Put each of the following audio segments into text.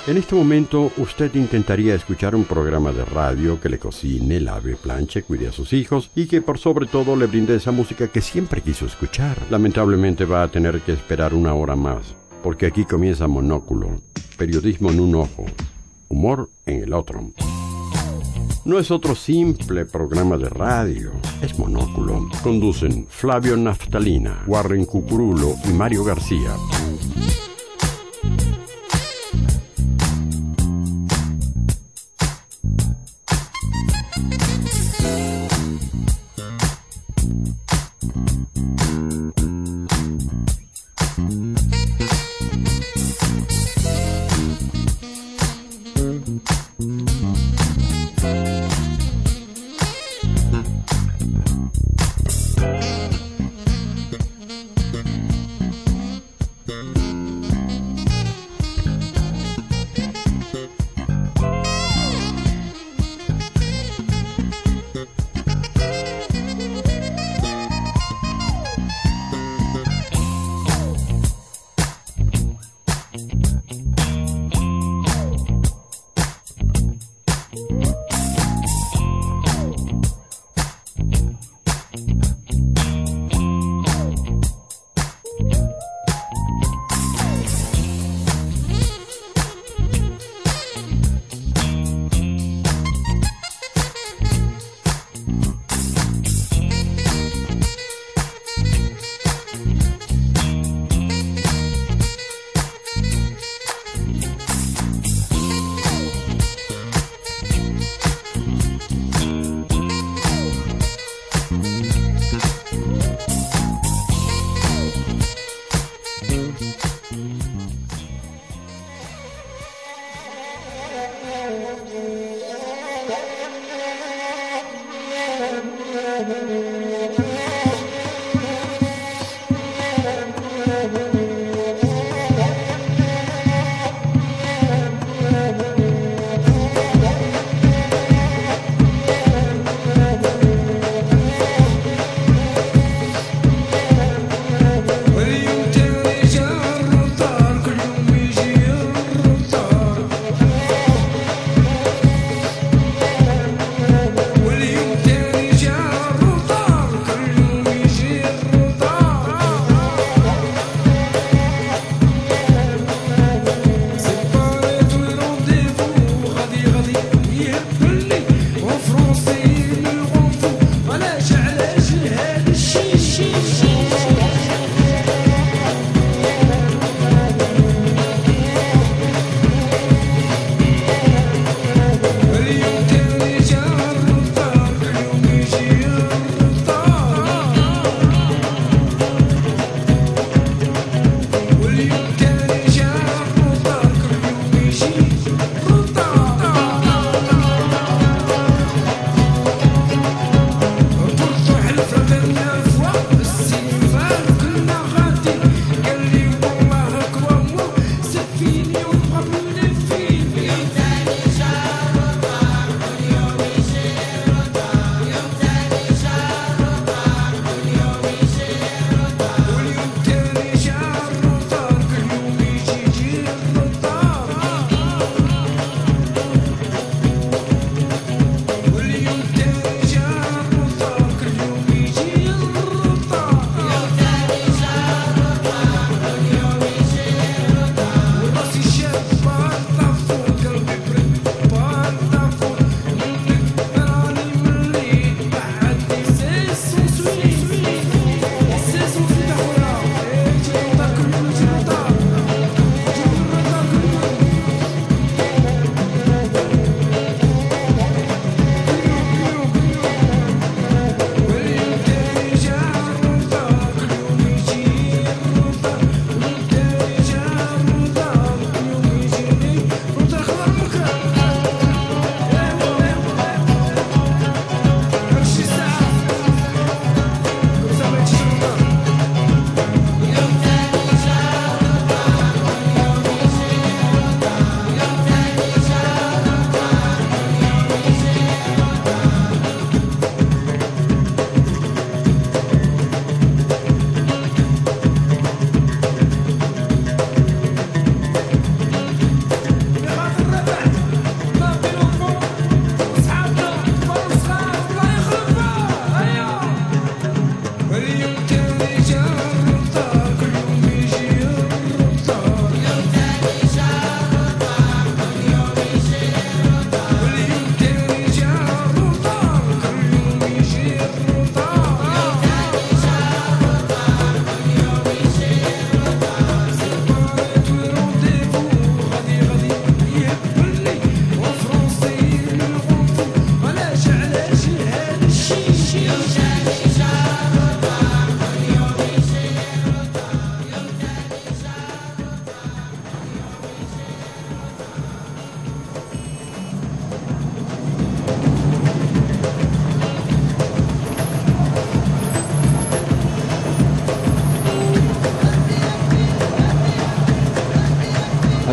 En este momento, usted intentaría escuchar un programa de radio que le cocine, lave, planche, cuide a sus hijos y que por sobre todo le brinde esa música que siempre quiso escuchar. Lamentablemente va a tener que esperar una hora más, porque aquí comienza Monóculo, periodismo en un ojo, humor en el otro. No es otro simple programa de radio, es Monóculo. Conducen Flavio Naftalina, Warren Cucurulo y Mario García.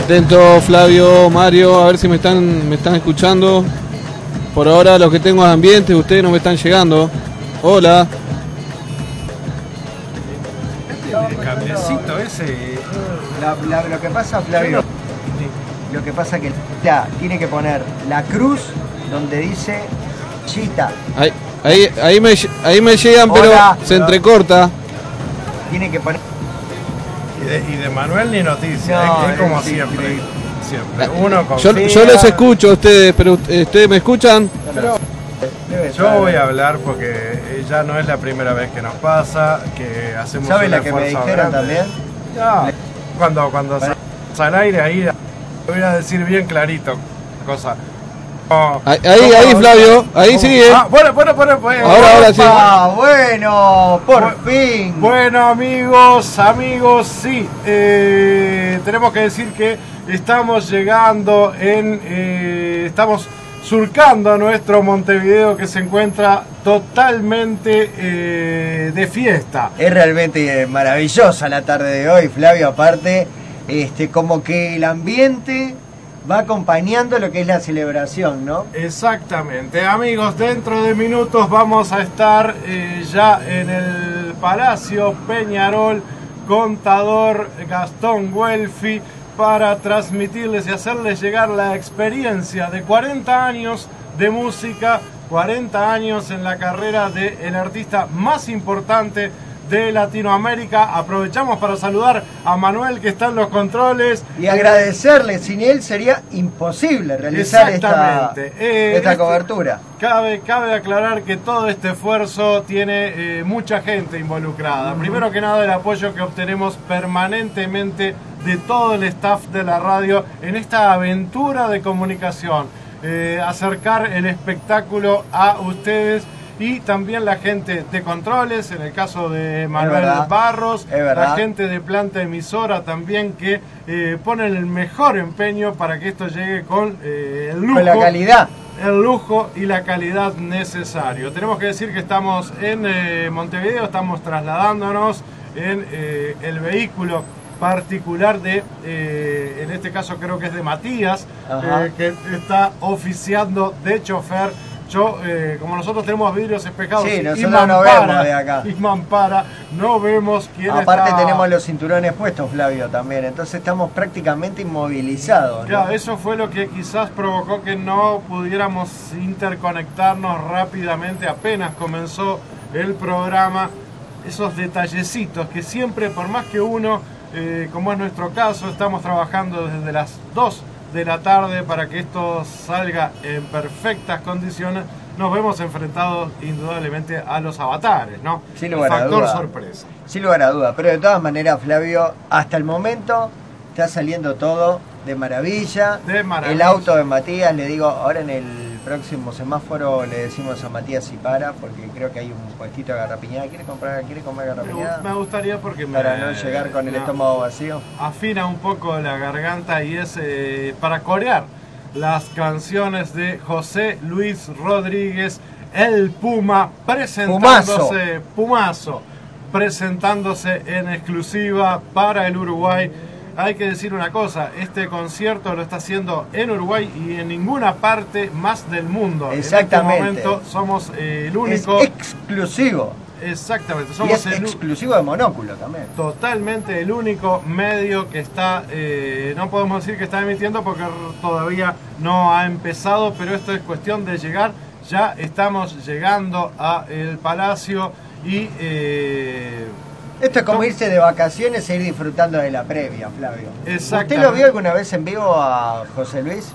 Atento, Flavio, Mario, a ver si me están escuchando. Por ahora los que tengo es ambiente, ustedes no me están llegando. Hola. El cablecito ese. Lo que pasa, Flavio, lo que pasa que tiene que poner la cruz donde dice Chita. Ahí me llegan, pero hola, se entrecorta. Tiene que poner. Y de Manuel ni noticia, No, es como sí, siempre. Siempre. Sí. Uno confía. Yo les escucho a ustedes, pero ¿ustedes me escuchan? Pero yo voy a hablar porque ya no es la primera vez que nos pasa, que hacemos ¿Sabe un la que me esfuerzo dijeron grande. también? No, cuando salgas al aire ahí voy a decir bien clarito cosa. Oh, ahí Flavio, ahí sigue. Bueno. Ahora sí. Bueno, por fin. Bueno, amigos, sí. Tenemos que decir que estamos llegando estamos surcando nuestro Montevideo, que se encuentra totalmente de fiesta. Es realmente maravillosa la tarde de hoy, Flavio, aparte, como que el ambiente va acompañando lo que es la celebración, ¿no? Exactamente, amigos, dentro de minutos vamos a estar ya en el Palacio Peñarol, contador Gastón Guelfi, para transmitirles y hacerles llegar la experiencia de 40 años de música, 40 años en la carrera del artista más importante de Latinoamérica. Aprovechamos para saludar a Manuel, que está en los controles. Y agradecerle, sin él sería imposible realizar esta cobertura. Cabe aclarar que todo este esfuerzo tiene mucha gente involucrada. Primero que nada, el apoyo que obtenemos permanentemente de todo el staff de la radio en esta aventura de comunicación. Acercar el espectáculo a ustedes. Y también la gente de controles, en el caso de Manuel Barros, la gente de planta emisora también, que ponen el mejor empeño para que esto llegue con el lujo, con la calidad. El lujo y la calidad necesario. Tenemos que decir que estamos en Montevideo, estamos trasladándonos en el vehículo particular de, en este caso creo que es de Matías, que está oficiando de chofer. Yo, como nosotros tenemos vidrios espejados, sí, nosotros no vemos de acá. Y mampara, no vemos quién Aparte está. tenemos los cinturones puestos, Flavio, también. Entonces estamos prácticamente inmovilizados, ¿no? Claro, eso fue lo que quizás provocó que no pudiéramos interconectarnos rápidamente apenas comenzó el programa. Esos detallecitos que siempre, por más que uno, como es nuestro caso, estamos trabajando desde las 2 de la tarde para que esto salga en perfectas condiciones, nos vemos enfrentados indudablemente a los avatares, ¿no? Sin lugar a factor duda. Sorpresa. Sin lugar a duda, pero de todas maneras, Flavio, hasta el momento está saliendo todo de maravilla. El auto de Matías, le digo, ahora en el próximo semáforo le decimos a Matías si para, porque creo que hay un puestito de garrapiñada. ¿Quiere comer garrapiñada? Me gustaría, porque para no llegar con el estómago vacío. Afina un poco la garganta y es para corear las canciones de José Luis Rodríguez, el Puma, Pumazo, presentándose en exclusiva para el Uruguay. Hay que decir una cosa, este concierto lo está haciendo en Uruguay y en ninguna parte más del mundo. Exactamente. En este momento somos el único. Es exclusivo. Exactamente. Somos y es exclusivo de Monóculo también. Totalmente el único medio que está, no podemos decir que está emitiendo porque todavía no ha empezado, pero esto es cuestión de llegar. Ya estamos llegando a el Palacio y... esto es como irse de vacaciones e ir disfrutando de la previa, Flavio. Exactamente. ¿Usted lo vio alguna vez en vivo a José Luis?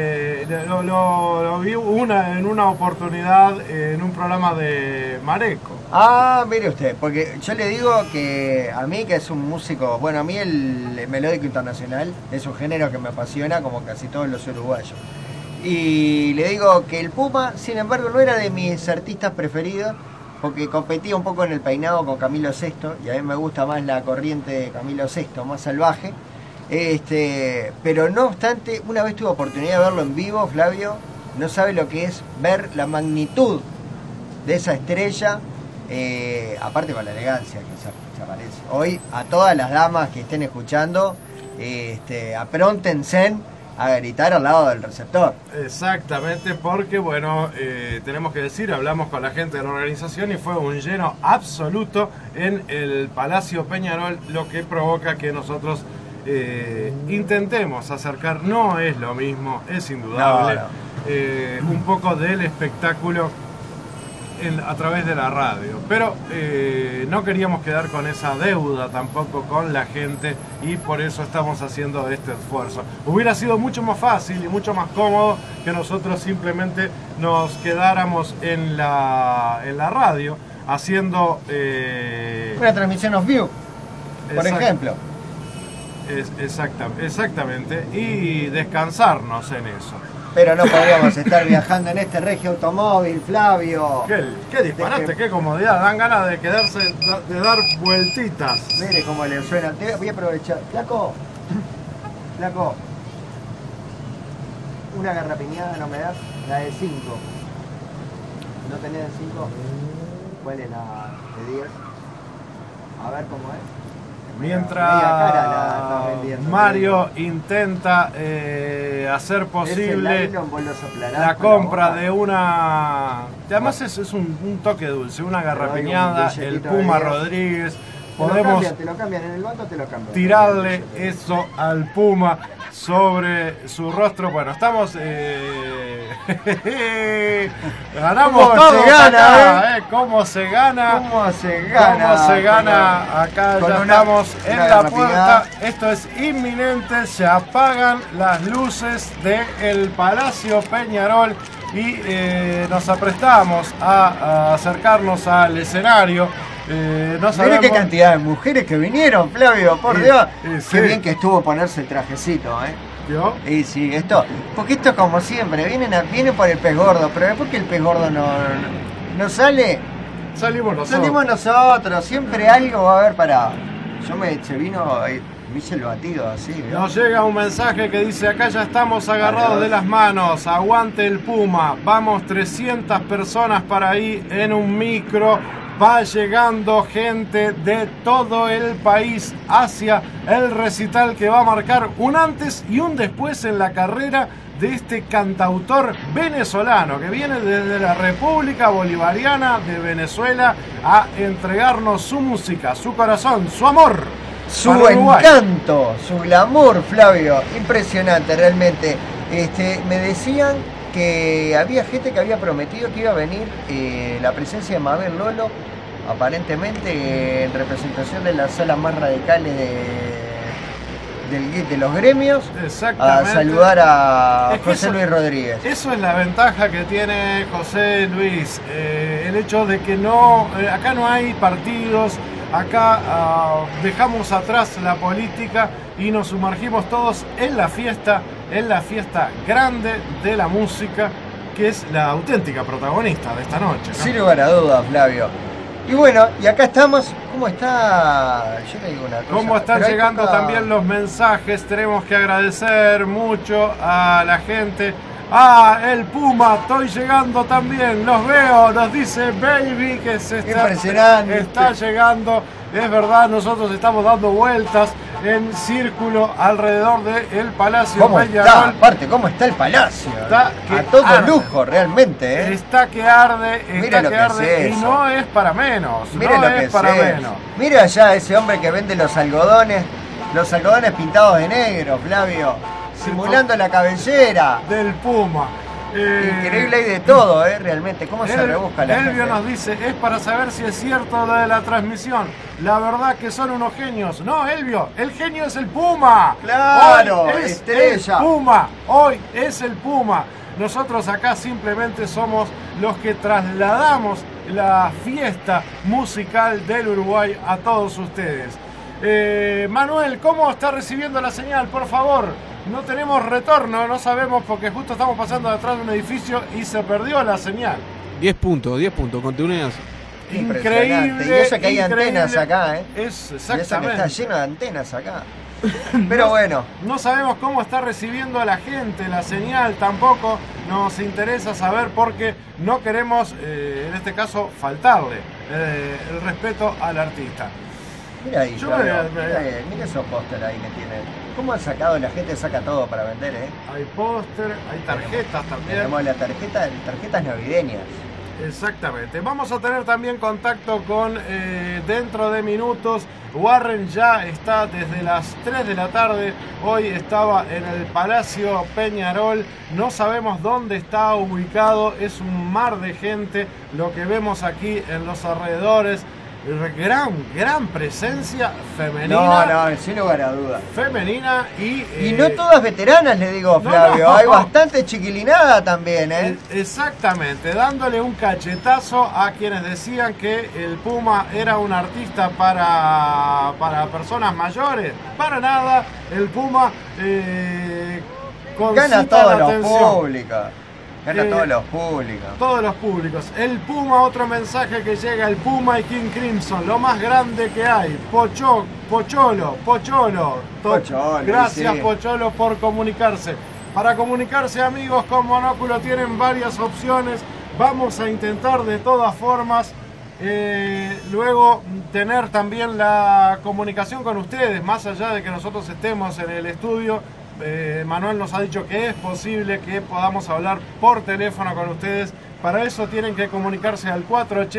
Lo vi en una oportunidad en un programa de Mareco. Ah, mire usted, porque yo le digo que a mí, que es un músico, bueno, a mí el melódico internacional es un género que me apasiona como casi todos los uruguayos. Y le digo que el Puma, sin embargo, no era de mis artistas preferidos, porque competía un poco en el peinado con Camilo Sesto, y a mí me gusta más la corriente de Camilo Sesto, más salvaje. Pero no obstante, una vez tuve oportunidad de verlo en vivo, Flavio, no sabe lo que es ver la magnitud de esa estrella, aparte con la elegancia que se aparece. Hoy, a todas las damas que estén escuchando, apróntense a gritar al lado del receptor. Exactamente, porque bueno, tenemos que decir, hablamos con la gente de la organización y fue un lleno absoluto en el Palacio Peñarol, lo que provoca que nosotros intentemos acercar, no es lo mismo, es indudable, un poco del espectáculo a través de la radio, pero no queríamos quedar con esa deuda tampoco con la gente y por eso estamos haciendo este esfuerzo. Hubiera sido mucho más fácil y mucho más cómodo que nosotros simplemente nos quedáramos en la radio haciendo una transmisión off view, por ejemplo. Exactamente, y descansarnos en eso. Pero no podríamos estar viajando en este regio automóvil, Flavio. Qué disparate, qué comodidad. Dan ganas de quedarse, de dar vueltitas. Mire cómo le suena. Voy a aprovechar. Flaco, una garrapiñada no me das, la de 5. ¿No tenés de 5? ¿Cuál es la de 10? A ver cómo es. Mientras Mario intenta hacer posible la compra de una... Además es un toque dulce, una garrapiñada, el Puma Rodríguez. Podemos te lo cambian en el banco, te lo cambian. Tirarle eso al Puma sobre su rostro. Bueno, estamos... ganamos todo acá, ¿Cómo se gana? ¿Cómo se gana acá? Ya estamos en la puerta. Esto es inminente. Se apagan las luces del Palacio Peñarol y nos aprestamos a acercarnos al escenario. No sabemos... Mira qué cantidad de mujeres que vinieron, Flavio, por Dios. Qué bien que estuvo ponerse el trajecito, ¿Yo? Y sí, porque esto como siempre, viene por el pez gordo, pero después que el pez gordo no sale, salimos nosotros, siempre algo va a haber para... me hice el batido así, ¿no? Nos llega un mensaje que dice: acá ya estamos agarrados de las manos, aguante el Puma, vamos 300 personas para ahí en un micro. Va llegando gente de todo el país hacia el recital que va a marcar un antes y un después en la carrera de este cantautor venezolano que viene desde la República Bolivariana de Venezuela a entregarnos su música, su corazón, su amor, su encanto, su glamour, Flavio. Impresionante realmente. Me decían que había gente que había prometido que iba a venir la presencia de Mabel Lolo, aparentemente en representación de las salas más radicales de los gremios, a saludar a José Luis Rodríguez. Eso es la ventaja que tiene José Luis, el hecho de que no, acá no hay partidos, acá dejamos atrás la política y nos sumergimos todos en la fiesta grande de la música, que es la auténtica protagonista de esta noche, ¿no? Sin lugar a dudas, Flavio. Y bueno, y acá estamos. ¿Cómo está? Yo le digo una cosa. ¿Cómo están llegando también los mensajes? Tenemos que agradecer mucho a la gente. El Puma, estoy llegando también, los veo, nos dice Baby que está llegando. Es verdad, nosotros estamos dando vueltas en círculo alrededor del Palacio Peñarol. Aparte, ¿cómo está el Palacio? Está a todo lujo, realmente, Está que arde, Mira lo que arde, es y no es para menos. Mira lo que es para menos. Mira allá ese hombre que vende los algodones pintados de negro, Flavio, simulando la cabellera del Puma. Increíble, hay de todo, realmente. ¿Cómo se rebusca la gente? Elvio nos dice: es para saber si es cierto lo de la transmisión. La verdad que son unos genios. No, Elvio, el genio es el Puma. Claro, hoy es estrella. El Puma. Hoy es el Puma. Nosotros acá simplemente somos los que trasladamos la fiesta musical del Uruguay a todos ustedes. Manuel, ¿cómo está recibiendo la señal? Por favor. No tenemos retorno, no sabemos porque justo estamos pasando detrás de un edificio y se perdió la señal. 10 puntos, continúen así. Increíble. Y eso que hay antenas acá, Es exactamente. Y eso que está lleno de antenas acá. Pero bueno. No sabemos cómo está recibiendo a la gente la señal, tampoco nos interesa saber porque no queremos, en este caso, faltarle el respeto al artista. Mira ahí, mira esos pósteres ahí que tienen. ¿Cómo han sacado? La gente saca todo para vender, ¿eh? Hay póster, hay tarjetas también. Tenemos tarjetas navideñas. Exactamente. Vamos a tener también contacto con, dentro de minutos, Warren ya está desde las 3 de la tarde. Hoy estaba en el Palacio Peñarol. No sabemos dónde está ubicado. Es un mar de gente lo que vemos aquí en los alrededores. Gran presencia femenina. No, sin lugar a dudas. Femenina y no todas veteranas, le digo, Flavio. No. Hay bastante chiquilinada también, ¿eh? Exactamente, dándole un cachetazo a quienes decían que el Puma era un artista para personas mayores. Para nada, el Puma gana todos los públicos. Gana todos los públicos. Todos los públicos. El Puma, otro mensaje que llega, el Puma y King Crimson, lo más grande que hay. Pocholo. Gracias, sí. Pocholo, por comunicarse. Para comunicarse, amigos, con Monóculo tienen varias opciones. Vamos a intentar de todas formas luego tener también la comunicación con ustedes, más allá de que nosotros estemos en el estudio. Manuel nos ha dicho que es posible que podamos hablar por teléfono con ustedes. Para eso tienen que comunicarse al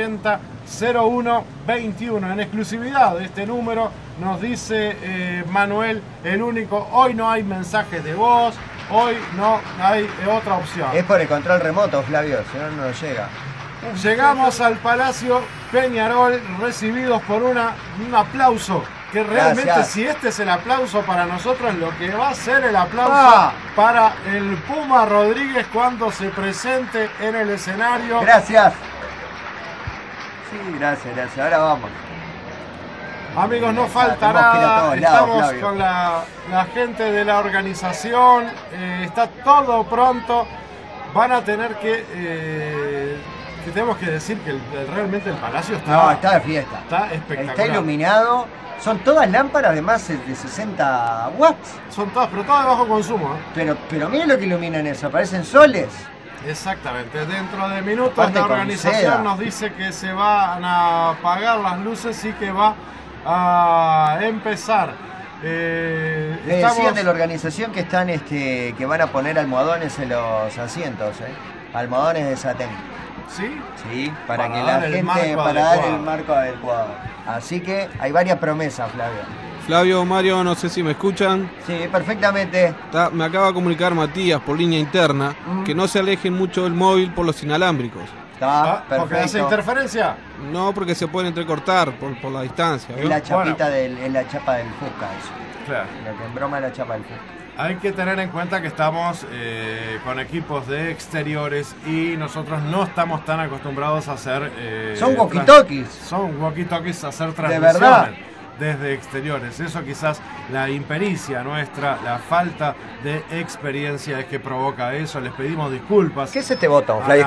480-0121. En exclusividad de este número nos dice Manuel, el único, hoy no hay mensajes de voz, hoy no hay otra opción. Es por el control remoto, Flavio, si no, no llega. Llegamos al Palacio Peñarol recibidos por un aplauso. Que realmente, gracias. Si este es el aplauso para nosotros, lo que va a ser el aplauso para el Puma Rodríguez cuando se presente en el escenario. Gracias. Sí, gracias. Ahora vamos. Amigos, no falta nada. Estamos con la gente de la organización. Está todo pronto. Van a tener que tenemos que decir que realmente el palacio está de fiesta. Está espectacular. Está iluminado. Son todas lámparas de más de 60 watts. Son todas, pero todas de bajo consumo. Pero miren lo que iluminan eso, parecen soles. Exactamente. Dentro de minutos la organización nos dice que se van a apagar las luces y que va a empezar. Le decían de la organización que están que van a poner almohadones en los asientos, almohadones de satén. ¿Sí? Sí, para que la gente, para dar el marco adecuado. Así que hay varias promesas, Flavio, Mario, no sé si me escuchan. Sí, perfectamente. Me acaba de comunicar Matías por línea interna que no se alejen mucho del móvil por los inalámbricos. Está perfecto. ¿Porque hace interferencia? No, porque se pueden entrecortar por la distancia. Es la chapita es la chapa del Fusca eso. Claro. Lo que en broma es la chapa del Fusca. Hay que tener en cuenta que estamos con equipos de exteriores y nosotros no estamos tan acostumbrados a hacer... son walkie-talkies. Son walkie-talkies a hacer transmisiones. De verdad. Desde exteriores. Eso quizás la impericia nuestra, la falta de experiencia es que provoca eso. Les pedimos disculpas. ¿Qué es este botón, Flavio?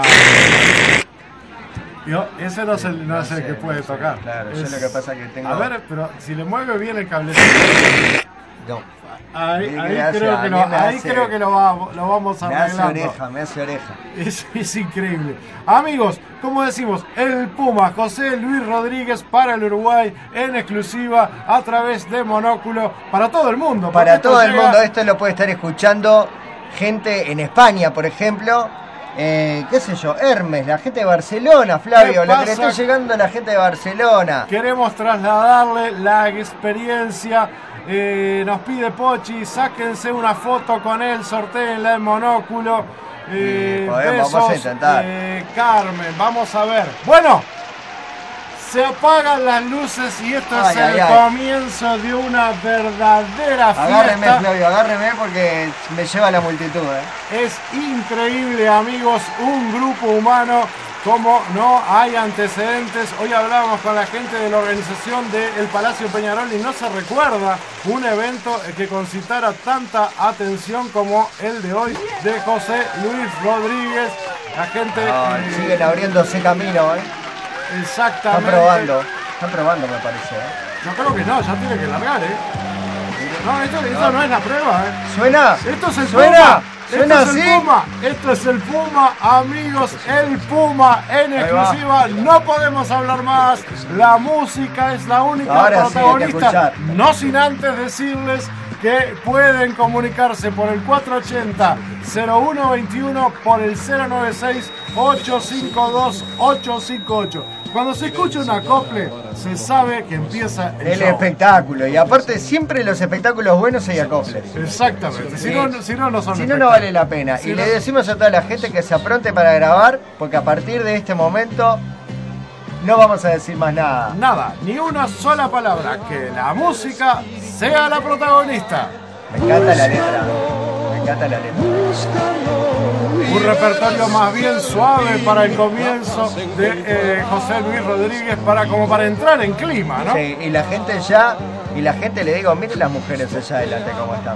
Ese no es el que puede tocar. Claro, yo lo que pasa es que tengo... A ver, pero si le mueve bien el cablecito... No. Ahí creo que lo vamos arreglando. Me hace oreja. Es increíble. Amigos, como decimos, el Puma José Luis Rodríguez para el Uruguay en exclusiva a través de Monóculo para todo el mundo. Para todo el mundo. Esto lo puede estar escuchando gente en España, por ejemplo. Qué sé yo, Hermes, la gente de Barcelona, Flavio, lo que le está llegando a la gente de Barcelona. Queremos trasladarle la experiencia. Nos pide Pochi, sáquense una foto con él, sortéenla en Monóculo. Besos, vamos a intentar. Carmen, vamos a ver. Bueno, se apagan las luces y esto es el comienzo de una verdadera fiesta. Agárreme, Flavio, agárreme porque me lleva la multitud. Es increíble, amigos, un grupo humano como no hay antecedentes. Hoy hablábamos con la gente de la organización del Palacio Peñarol y no se recuerda un evento que concitara tanta atención como el de hoy de José Luis Rodríguez. La gente... siguen abriéndose camino, Exactamente. Están probando, me parece, Yo creo que no, ya tiene que largar, No, esto no es la prueba, ¿Suena? Esto es el ¿Suena? Puma. ¿Suena así? Esto es el Puma, amigos, el Puma en exclusiva. No podemos hablar más. La música es la única protagonista. No sin antes decirles que pueden comunicarse por el 480-0121, por el 096-852-858. Cuando se escucha un acople, se sabe que empieza el show. Espectáculo. Y aparte, siempre en los espectáculos buenos hay acoples. Exactamente. Si no son Si no, no espectáculos. vale la pena. Si Y no- le decimos a toda la gente que se apronte para grabar, porque a partir de este momento no vamos a decir más nada. Nada, ni una sola palabra. Que la música sea la protagonista. Me encanta la letra. Me encanta la letra. Un repertorio más bien suave para el comienzo de José Luis Rodríguez, como para entrar en clima, ¿no? Sí, y la gente le digo, miren las mujeres allá adelante cómo están.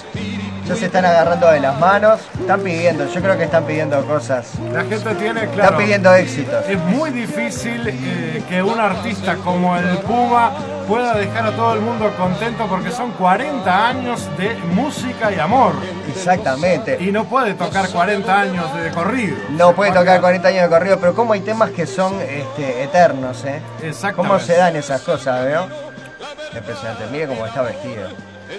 Ya se están agarrando de las manos, están pidiendo, yo creo que están pidiendo cosas, La gente tiene, están claro, pidiendo éxitos. es muy difícil que un artista como el Puma pueda dejar a todo el mundo contento porque son 40 años de música y amor. Exactamente. Y no puede tocar 40 años de corrido. No puede tocar 40 años de corrido, pero como hay temas que son eternos, ¿eh? Exactamente. ¿Cómo se dan esas cosas, veo? Impresionante, mire cómo está vestido.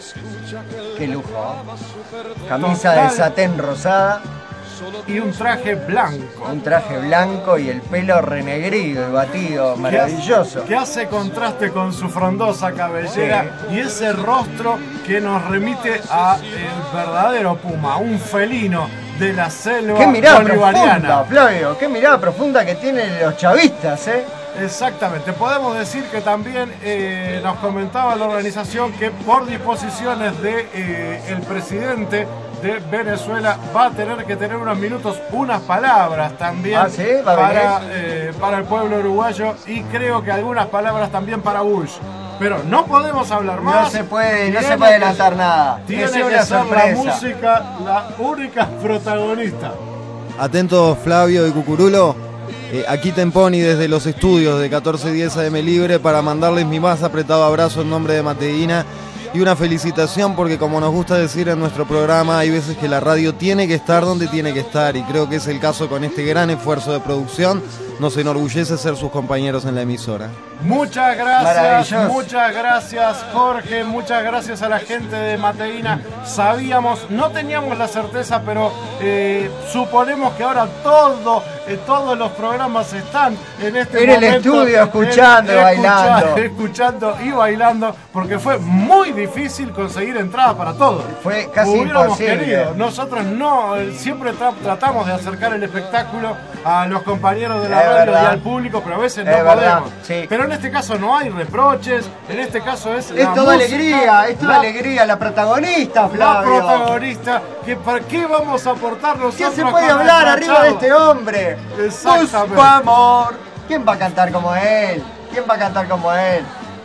Qué lujo, ¿eh? Camisa de satén rosada, Y un traje blanco. un traje blanco y el pelo renegrido y batido, maravilloso. Que hace contraste con su frondosa cabellera y ese rostro que nos remite a el verdadero Puma, un felino de la selva Qué mirada bolivariana. profunda, Flavio, qué mirada profunda que tienen los chavistas, ¿eh? Exactamente, podemos decir que también nos comentaba la organización que por disposiciones de el presidente de Venezuela va a tener que tener unos minutos, unas palabras también ¿Ah, sí? ¿Va a para el pueblo uruguayo y creo que algunas palabras también para Bush. Pero no podemos hablar más. No se puede Tiene adelantar nada. Tiene Es que una ser la sorpresa. música la única protagonista. Atentos Flavio y Cucurulo, aquí Temponi desde los estudios de 1410 AM Libre para mandarles mi más apretado abrazo en nombre de Mateína y una felicitación porque como nos gusta decir en nuestro programa hay veces que la radio tiene que estar donde tiene que estar y creo que es el caso con este gran esfuerzo de producción. Nos enorgullece ser sus compañeros en la emisora. Muchas gracias, Maravilloso. muchas gracias Jorge, muchas gracias a la gente de Mateína. Sabíamos, no teníamos la certeza, pero suponemos que ahora todos los programas están en este En el momento estudio, escuchando y bailando. Escuchando y bailando, porque fue muy difícil conseguir entrada para todos. Fue casi Hubiéramos imposible. querido. Nosotros no, siempre tratamos de acercar el espectáculo a los compañeros de la Es radio verdad. y al público, pero a veces no Es verdad, podemos. sí. Pero en este caso no hay reproches, en este caso es la Es toda música, alegría, es toda alegría, la protagonista, la Flavio. protagonista, que ¿para qué vamos a aportar nosotros? ¿Qué se puede con hablar el arriba de Machado? este hombre? Exactamente. Busco amor. ¿Quién va a cantar como él? ¿Quién va a cantar como él?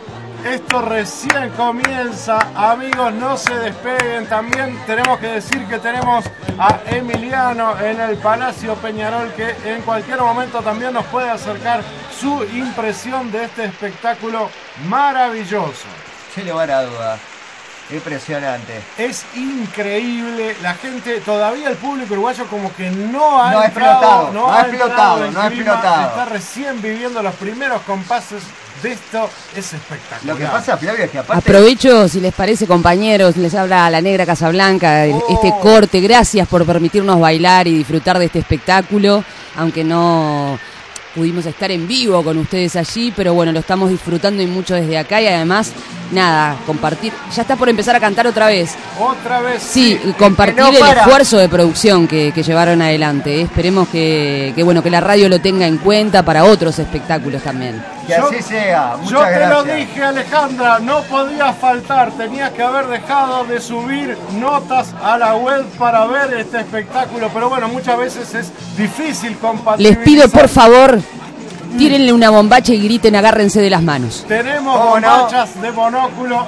Esto recién comienza, amigos, no se despeguen. También tenemos que decir que tenemos a Emiliano en el Palacio Peñarol, que en cualquier momento también nos puede acercar su impresión de este espectáculo maravilloso. Sin lugar a dudas. Impresionante. Es increíble, la gente, todavía el público uruguayo como que no ha No ha entrado, explotado, no ha entrado explotado, en no ha clima, explotado. está recién viviendo los primeros compases de esto, es espectacular. Lo que pasa, Flavio, es que aparte... Aprovecho, si les parece, compañeros, les habla la Negra Casablanca, este corte. Gracias por permitirnos bailar y disfrutar de este espectáculo, aunque no pudimos estar en vivo con ustedes allí, pero bueno, lo estamos disfrutando y mucho desde acá y además, nada, compartir. Ya está por empezar a cantar otra vez. Otra vez. Sí, y compartir no el para. esfuerzo de producción que llevaron adelante. Esperemos que bueno, que la radio lo tenga en cuenta para otros espectáculos también. Que así sea. Muchas Yo te gracias. lo dije, Alejandra, no podía faltar, tenías que haber dejado de subir notas a la web para ver este espectáculo, pero bueno, muchas veces es difícil compatibilizar. Les pido, por favor, tírenle una bombacha y griten, agárrense de las manos. Tenemos ¿Cómo no? bombachas de monóculo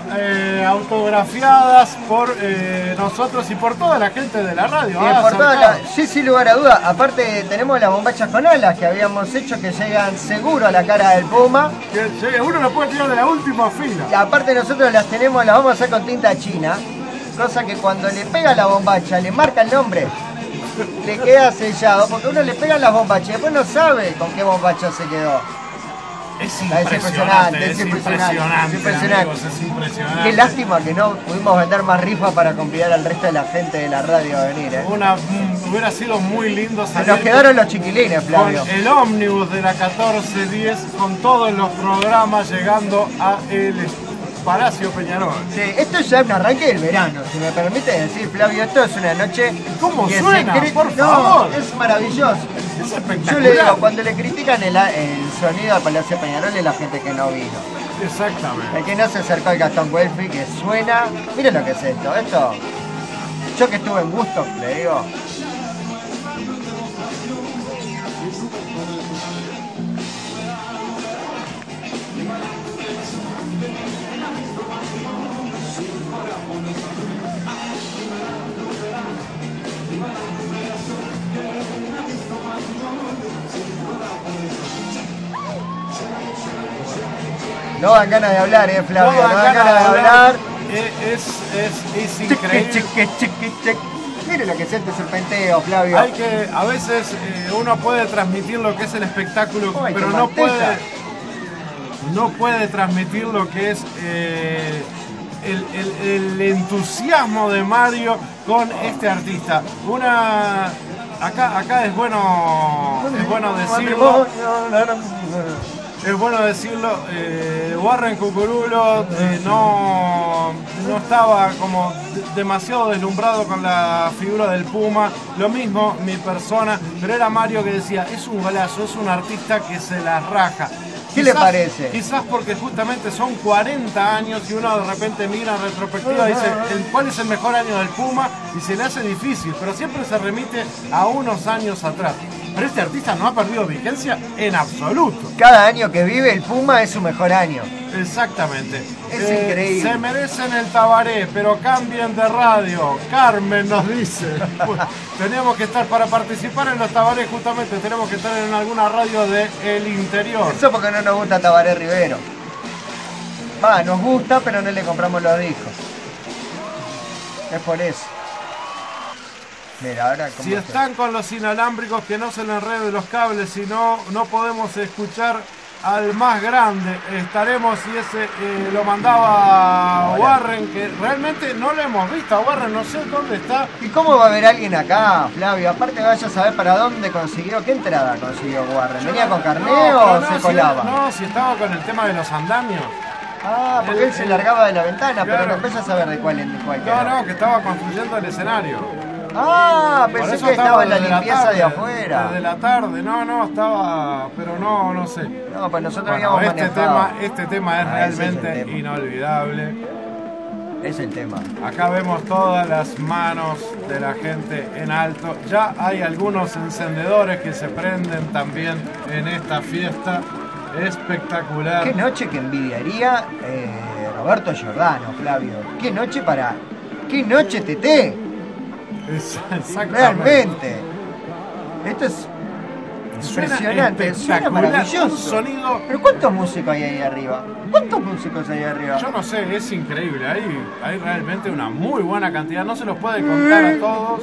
autografiadas por nosotros y por toda la gente de la radio. Bien, por toda la- sí, sin lugar a duda. Aparte tenemos las bombachas con alas que habíamos hecho que llegan seguro a la cara del Puma. Uno lo puede tirar de la última fila. Y aparte nosotros las tenemos, las vamos a hacer con tinta china. Cosa que cuando le pega la bombacha, le marca el nombre, le queda sellado. Porque uno le pega las bombachas y después no sabe con qué bombacha se quedó. Es impresionante, es impresionante. Amigos, es impresionante. Qué lástima que no pudimos vender más rifas para convidar al resto de la gente de la radio a venir, ¿eh? Hubiera sido muy lindo Se salir nos quedaron los chiquilines, Flavio. con el ómnibus de la 1410, con todos los programas llegando a el Palacio Peñarol. Sí, esto es ya un arranque del verano, si me permite decir, Flavio, esto es una noche... ¿Cómo que suena? Por favor. Es maravilloso. Es espectacular. Yo le digo, cuando le critican el sonido al Palacio Peñarol es la gente que no vino. Exactamente. El que no se acercó al Gastón Guelfi, que suena... Miren lo que es esto. Yo que estuve en Gusto, le digo... No dan ganas de hablar, Flavio, no dan ganas de hablar. Es increíble. Cheque. Mire lo que es este serpenteo, Flavio. A veces uno puede transmitir lo que es el espectáculo, pero no puede transmitir lo que es el entusiasmo de Mario con este artista. Acá es bueno decirlo. Es bueno decirlo, Warren Cucurulo no estaba como demasiado deslumbrado con la figura del Puma, lo mismo mi persona, pero era Mario que decía, es un golazo, es un artista que se la raja. ¿Qué le parece? Quizás porque justamente son 40 años y uno de repente mira en retrospectiva y dice, ¿cuál es el mejor año del Puma? Y se le hace difícil, pero siempre se remite a unos años atrás. Pero este artista no ha perdido vigencia en absoluto. Cada año que vive el Puma es su mejor año. Exactamente. Es increíble. Se merecen el Tabaré, pero cambien de radio. Carmen nos dice. Pues, tenemos que estar, para participar en los Tabarés, justamente tenemos que estar en alguna radio del interior. Eso porque no nos gusta Tabaré Rivero. Nos gusta, pero no le compramos los discos. Es por eso. Mira, ahora si están con los inalámbricos, que no se le enreden los cables, si no, no podemos escuchar al más grande. Estaremos, y ese lo mandaba Warren, que realmente no lo hemos visto a Warren, no sé dónde está. ¿Y cómo va a haber alguien acá, Flavio? Aparte vaya a saber para dónde consiguió, qué entrada consiguió Warren. ¿Venía con carné o se colaba? Si estaba con el tema de los andamios. Porque él se largaba de la ventana, claro. Pero no empezó a saber de cuál quedó. No, que estaba construyendo el escenario. Pensé que estaba en la limpieza de afuera. Desde la tarde, no, estaba, pero no sé. No, pues nosotros habíamos manejado. Este tema es realmente inolvidable. Es el tema. Acá vemos todas las manos de la gente en alto. Ya hay algunos encendedores que se prenden también en esta fiesta. Espectacular. Qué noche que envidiaría Roberto Giordano, Flavio. Qué noche TT. Exactamente. Realmente. Esto es impresionante. Suena maravilloso. Un sonido. Pero ¿cuántos músicos hay ahí arriba? ¿Cuántos músicos hay ahí arriba? Yo no sé, es increíble. Hay realmente una muy buena cantidad. No se los puede contar a todos.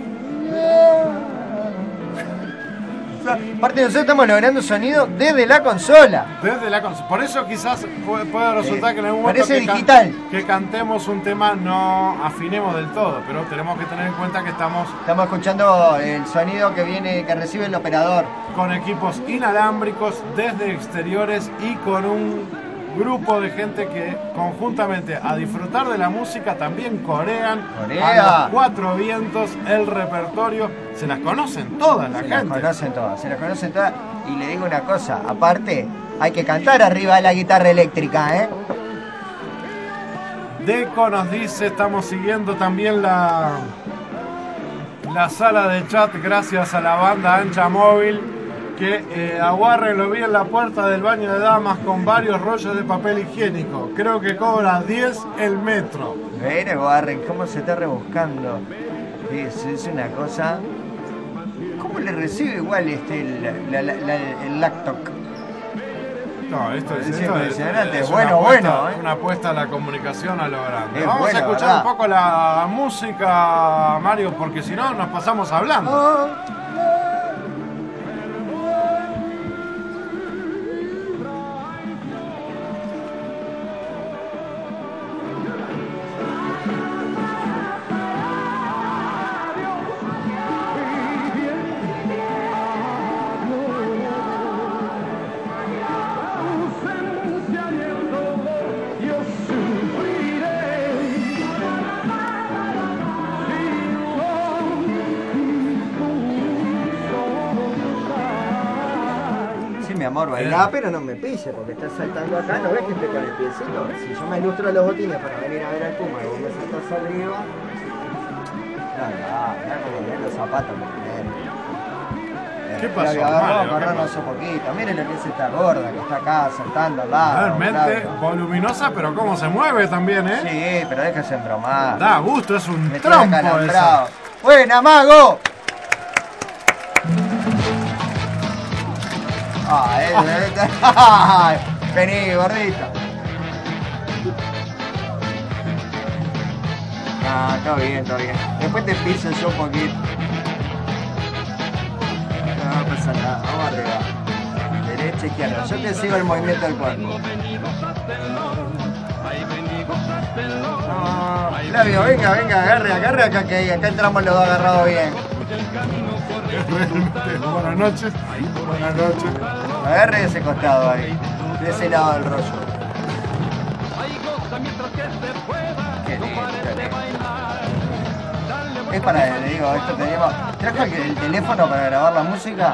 Aparte, nosotros estamos logrando sonido desde la consola. Por eso quizás puede resultar que en algún momento que cantemos un tema no afinemos del todo, pero tenemos que tener en cuenta que estamos escuchando el sonido que recibe el operador. Con equipos inalámbricos desde exteriores y con un grupo de gente que conjuntamente a disfrutar de la música también corean a los cuatro vientos el repertorio. Se las conocen todas la gente. Se las conocen todas. Y le digo una cosa, aparte hay que cantar arriba de la guitarra eléctrica, Deco nos dice, estamos siguiendo también la sala de chat gracias a la banda Ancha Móvil, que a Warren lo vi en la puerta del baño de damas con varios rollos de papel higiénico. Creo que cobra 10 el metro. Mira Warren, cómo se está rebuscando. Es una cosa... ¿Cómo le recibe igual el laptop? No, esto es impresionante. Es bueno. Una apuesta a la comunicación a lo grande. Vamos a escuchar un poco la música, Mario, porque si no nos pasamos hablando. amor, bailá, pero no me pille, porque estás saltando acá, ¿no ves que estoy con el piecito? Si yo me ilustro los botines para venir a ver al Puma y vos me saltás arriba... Mirá como ven los zapatos, ¿Qué pasó, Vamos a corrernos un poquito. Miren lo que es esta gorda que está acá saltando al lado. Realmente voluminosa, pero cómo se mueve también, ¿eh? Sí, pero déjese embromar. Da gusto, es un Me trompo tiene eso. acalambrado. ¡Buena, mago! Vení, gordito. Ah, todo bien, todo bien. Después te piso yo un poquito. No pasa nada, vamos arriba. Derecha, izquierda. Yo te sigo el movimiento del cuerpo. Flavio, venga, agarre acá, que acá entramos los dos agarrados bien. Buenas noches. Agarre ese costado ahí, de ese lado del rollo. Qué lindo. Es para, le digo, esto tenemos... ¿Trajo el teléfono para grabar la música?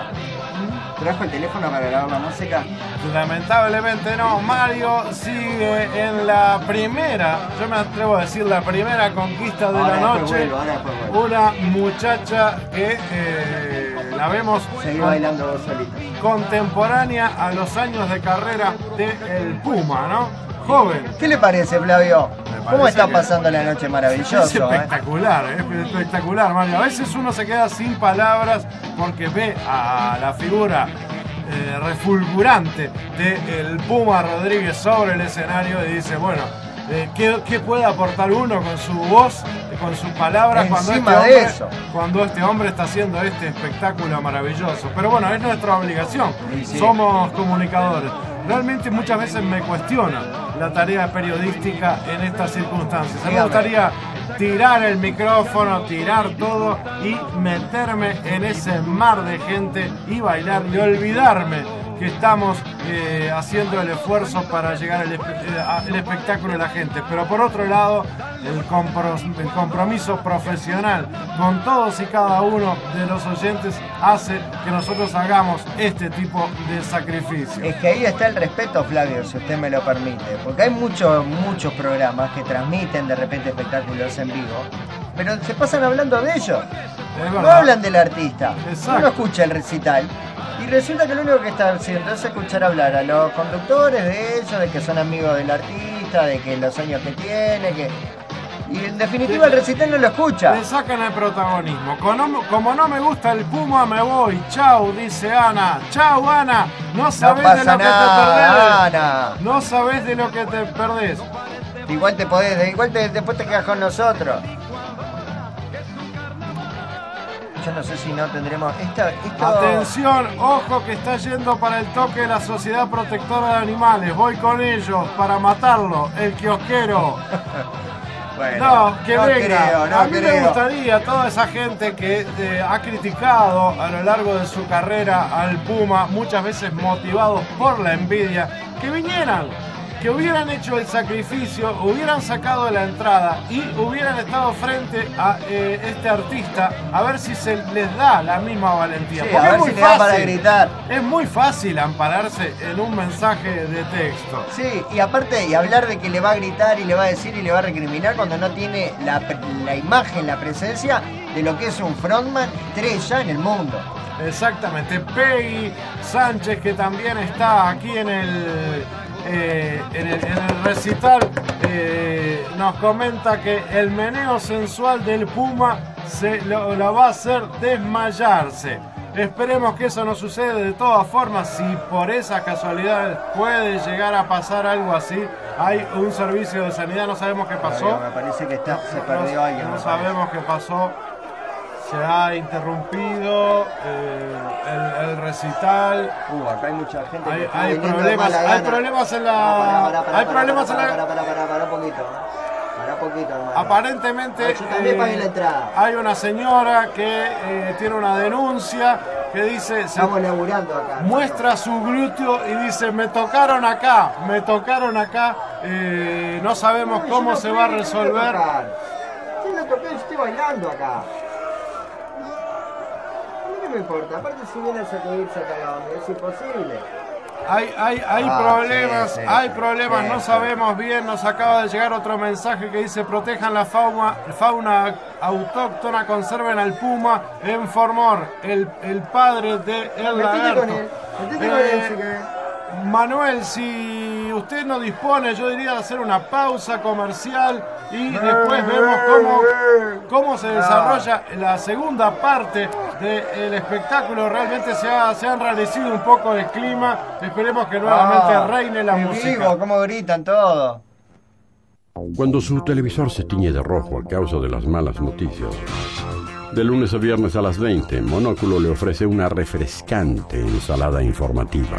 Lamentablemente no, Mario sigue en la primera, yo me atrevo a decir la primera conquista de la noche. Vuelvo. Una muchacha que la vemos Seguí bailando vos solito. contemporánea a los años de carrera del Puma, ¿no? Joven. ¿Qué le parece, Flavio? ¿Cómo parece está que pasando la noche? Maravilloso, Es espectacular, es espectacular, Mario. A veces uno se queda sin palabras porque ve a la figura refulgurante del Puma Rodríguez sobre el escenario y dice, bueno, ¿qué puede aportar uno con su voz, con sus palabras cuando este hombre está haciendo este espectáculo maravilloso? Pero bueno, es nuestra obligación, Sí. Somos comunicadores. Realmente muchas veces me cuestiona la tarea periodística en estas circunstancias. A mí me gustaría tirar el micrófono, tirar todo y meterme en ese mar de gente y bailar y olvidarme que estamos haciendo el esfuerzo para llegar al espectáculo de la gente. Pero por otro lado, el compromiso profesional con todos y cada uno de los oyentes hace que nosotros hagamos este tipo de sacrificio. Es que ahí está el respeto, Flavio, si usted me lo permite. Porque hay muchos programas que transmiten de repente espectáculos en vivo, pero se pasan hablando de ellos. No hablan del artista. Exacto. Uno escucha el recital y resulta que lo único que está haciendo es escuchar hablar a los conductores de ellos, de que son amigos del artista, de que los años que tiene, y en definitiva el recital no lo escucha. Le sacan el protagonismo. Como no me gusta el Puma, me voy. Chau, dice Ana. Chau, Ana. No sabés de lo que te perdés. Ana. No sabés de lo que te perdés. Igual después te quedas con nosotros. Yo no sé si no tendremos... Esto... Atención, ojo que está yendo para el toque de la Sociedad Protectora de Animales. Voy con ellos para matarlo, el kiosquero. Bueno, No, que venga. A mí me creo. gustaría toda esa gente que ha criticado a lo largo de su carrera al Puma, muchas veces motivados por la envidia, que vinieran, que hubieran hecho el sacrificio, hubieran sacado la entrada y hubieran estado frente a este artista a ver si se les da la misma valentía. Sí, porque a ver es muy si le da fácil, para gritar. es muy fácil ampararse en un mensaje de texto. Sí, y aparte, y hablar de que le va a gritar y le va a decir y le va a recriminar cuando no tiene la imagen, la presencia de lo que es un frontman estrella en el mundo. Exactamente. Peggy Sánchez, que también está aquí en el recital, nos comenta que el meneo sensual del Puma la va a hacer desmayarse. Esperemos que eso no suceda. De todas formas, si por esa casualidad puede llegar a pasar algo así, hay un servicio de sanidad, no sabemos qué pasó. Me parece que se perdió alguien. No sabemos qué pasó. Se ha interrumpido el recital. Acá hay mucha gente que está Hay viniendo de problemas, mala hay gana. problemas en la. Hay problemas en la. Para un poquito. Para un poquito, hermano. Aparentemente Yo también pagué la entrada. hay una señora que tiene una denuncia que dice, Estamos laburando acá. muestra su glúteo y dice, me tocaron acá, no sabemos cómo se va a resolver. Sí, lo toqué, estoy bailando acá. A mí no me importa, aparte si viene a sacudirse acá la onda, es imposible. Hay problemas, no sabemos bien. Nos acaba de llegar otro mensaje que dice: protejan la fauna autóctona, conserven al puma en Formor, el padre de el lagarto. Manuel, si usted no dispone, yo diría de hacer una pausa comercial y después vemos cómo se desarrolla la segunda parte del espectáculo. Realmente se ha enrarecido un poco el clima. Esperemos que nuevamente reine la música. Vivo, cómo gritan todo. Cuando su televisor se tiñe de rojo a causa de las malas noticias, de lunes a viernes a las 20, Monóculo le ofrece una refrescante ensalada informativa.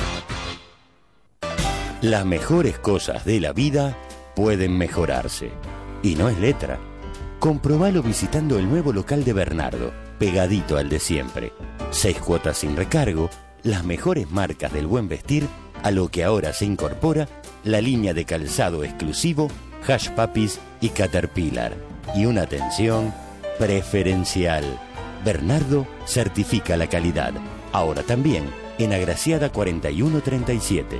Las mejores cosas de la vida pueden mejorarse. Y no es letra. Comprobalo visitando el nuevo local de Bernardo, pegadito al de siempre. 6 cuotas sin recargo, las mejores marcas del buen vestir, a lo que ahora se incorpora la línea de calzado exclusivo, Hush Puppies y Caterpillar. Y una atención preferencial. Bernardo certifica la calidad. Ahora también en Agraciada 4137.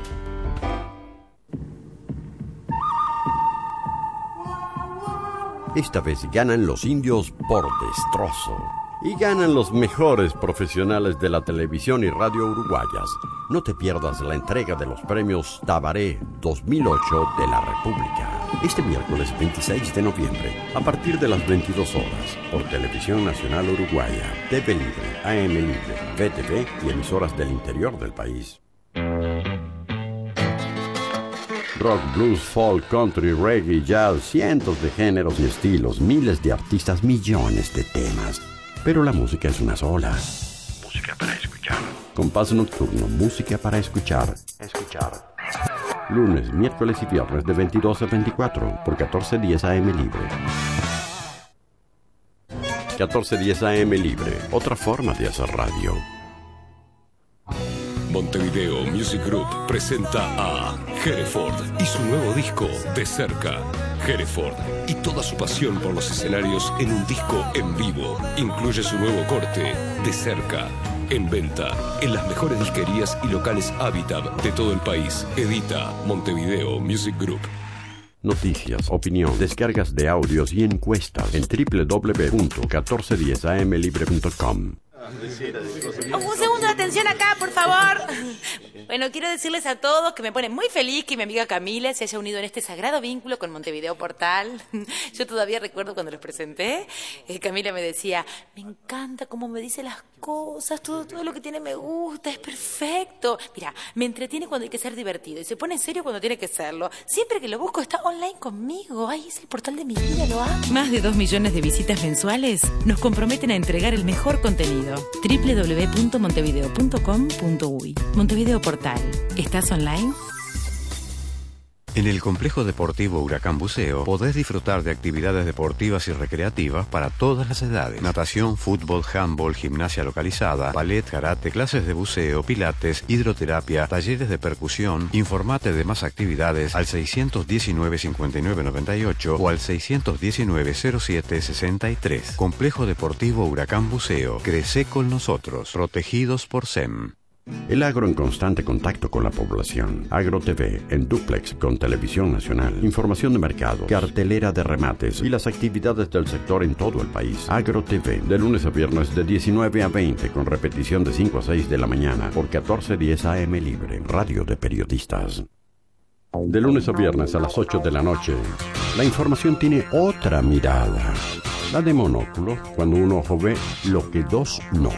Esta vez ganan los indios por destrozo. Y ganan los mejores profesionales de la televisión y radio uruguayas. No te pierdas la entrega de los premios Tabaré 2008 de la República. Este miércoles 26 de noviembre, a partir de las 22 horas, por Televisión Nacional Uruguaya, TV Libre, AM Libre, VTV y emisoras del interior del país. Rock, blues, folk, country, reggae, jazz, cientos de géneros y estilos, miles de artistas, millones de temas. Pero la música es una sola. Música para escuchar. Compás nocturno, música para escuchar. Lunes, miércoles y viernes de 22 a 24 por 1410 AM Libre. 1410 AM Libre, otra forma de hacer radio. Montevideo Music Group presenta a Hereford y su nuevo disco De Cerca. Hereford y toda su pasión por los escenarios en un disco en vivo. Incluye su nuevo corte, De Cerca. En venta en las mejores disquerías y locales Habitat de todo el país. Edita Montevideo Music Group. Noticias, opinión, descargas de audios y encuestas en www.1410amlibre.com. Un segundo de atención acá, por favor. Bueno, quiero decirles a todos que me pone muy feliz que mi amiga Camila se haya unido en este sagrado vínculo con Montevideo Portal. Yo todavía recuerdo cuando los presenté, Camila me decía: me encanta cómo me dice las cosas, todo lo que tiene me gusta, es perfecto. Mira, me entretiene cuando hay que ser divertido y se pone en serio cuando tiene que serlo. Siempre que lo busco está online conmigo. Ay, es el portal de mi vida, lo amo. Más de 2 millones de visitas mensuales nos comprometen a entregar el mejor contenido. www.montevideo.com.uy. Montevideo Portal. ¿Estás online? En el Complejo Deportivo Huracán Buceo podés disfrutar de actividades deportivas y recreativas para todas las edades. Natación, fútbol, handball, gimnasia localizada, ballet, karate, clases de buceo, pilates, hidroterapia, talleres de percusión. Informate de más actividades al 619-5998 o al 619-07-63. Complejo Deportivo Huracán Buceo. Crece con nosotros. Protegidos por SEM. El agro en constante contacto con la población. Agro TV en dúplex con Televisión Nacional. Información de mercado, cartelera de remates y las actividades del sector en todo el país. Agro TV de lunes a viernes de 19 a 20 con repetición de 5 a 6 de la mañana por 1410 AM Libre. Radio de periodistas. De lunes a viernes a las 8 de la noche. La información tiene otra mirada. La de Monóculo, cuando un ojo ve lo que dos no.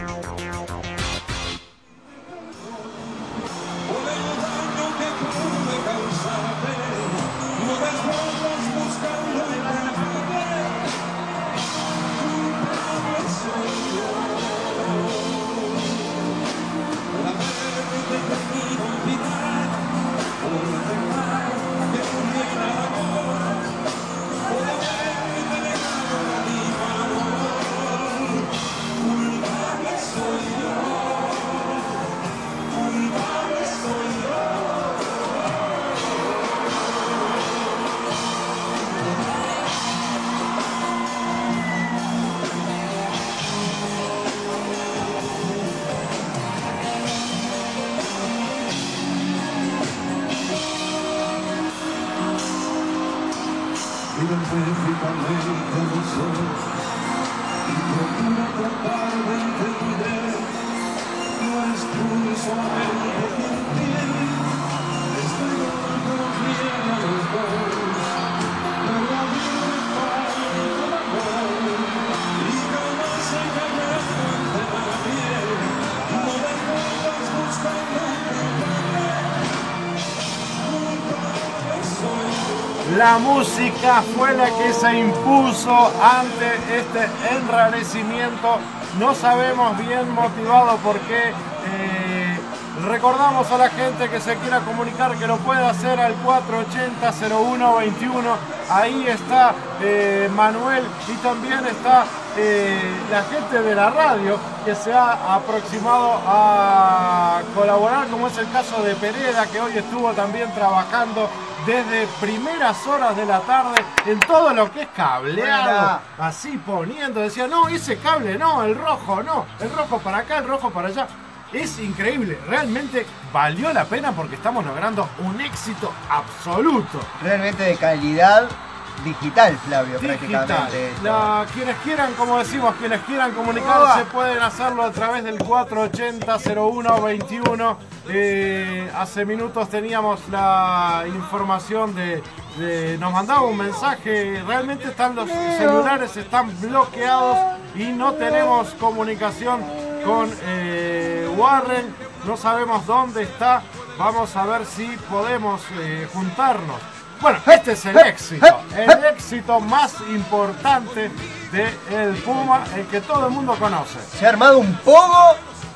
La música fue la que se impuso ante este enrarecimiento. No sabemos bien motivado por qué. Recordamos a la gente que se quiera comunicar que lo puede hacer al 480-0121. Ahí está Manuel y también está la gente de la radio que se ha aproximado a colaborar, como es el caso de Pereda, que hoy estuvo también trabajando desde primeras horas de la tarde en todo lo que es cableado, así poniendo, decía, no, ese cable no, el rojo para acá, el rojo para allá. Es increíble, realmente valió la pena porque estamos logrando un éxito absoluto. Realmente de calidad digital, Flavio, prácticamente. Quienes quieran, como decimos, quienes quieran comunicarse pueden hacerlo a través del 480-0121. Hace minutos teníamos la información nos mandaba un mensaje, realmente los celulares están bloqueados y no tenemos comunicación con Warren, no sabemos dónde está, vamos a ver si podemos juntarnos. Bueno, este es el éxito más importante del Puma, el que todo el mundo conoce. Se ha armado un pogo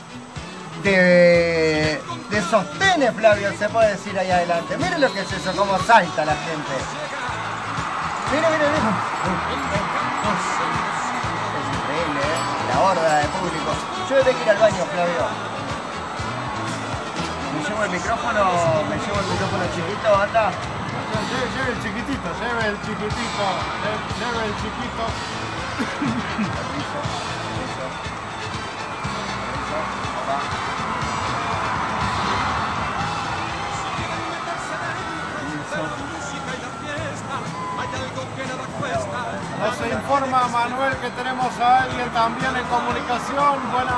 de sostenes, Flavio, se puede decir ahí adelante. Miren lo que es eso, cómo salta la gente. Miren. Es increíble, la horda de público. Yo tengo que ir al baño, Flavio. Me llevo el micrófono chiquito, anda. Lleve el chiquitito. Nos informa Manuel que tenemos a alguien también en comunicación.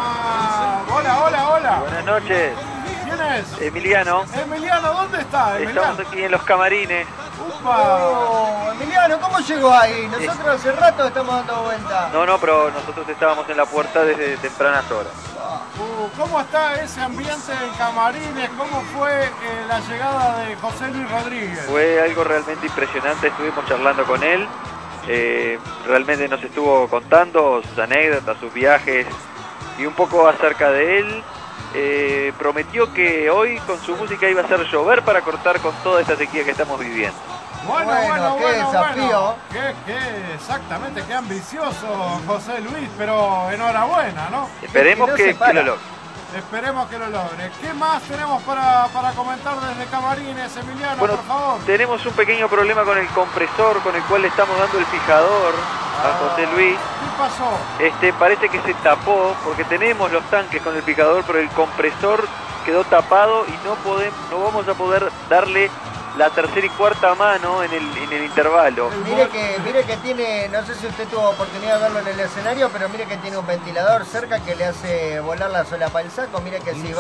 Hola. Buenas noches. ¿Quién es? Emiliano. Emiliano, ¿dónde está? Estamos aquí en los camarines. ¡Upa! Emiliano, ¿cómo llegó ahí? Nosotros hace rato estamos dando vuelta. No, pero nosotros estábamos en la puerta desde tempranas horas. ¿Cómo está ese ambiente en camarines? ¿Cómo fue la llegada de José Luis Rodríguez? Fue algo realmente impresionante, estuvimos charlando con él. Realmente nos estuvo contando sus anécdotas, sus viajes y un poco acerca de él. Prometió que hoy con su música iba a hacer llover para cortar con toda esta sequía que estamos viviendo. Bueno, qué desafío. Exactamente, qué ambicioso José Luis, pero enhorabuena, ¿no? Esperemos que lo logre. Esperemos que lo logre. ¿Qué más tenemos para comentar desde Camarines, Emiliano, por favor? Tenemos un pequeño problema con el compresor con el cual le estamos dando el fijador a José Luis. ¿Qué pasó? Parece que se tapó porque tenemos los tanques con el picador, pero el compresor quedó tapado y no vamos a poder darle la tercera y cuarta mano en el intervalo. Mire que tiene, no sé si usted tuvo oportunidad de verlo en el escenario, pero mire que tiene un ventilador cerca que le hace volar la solapa del saco. Mire que si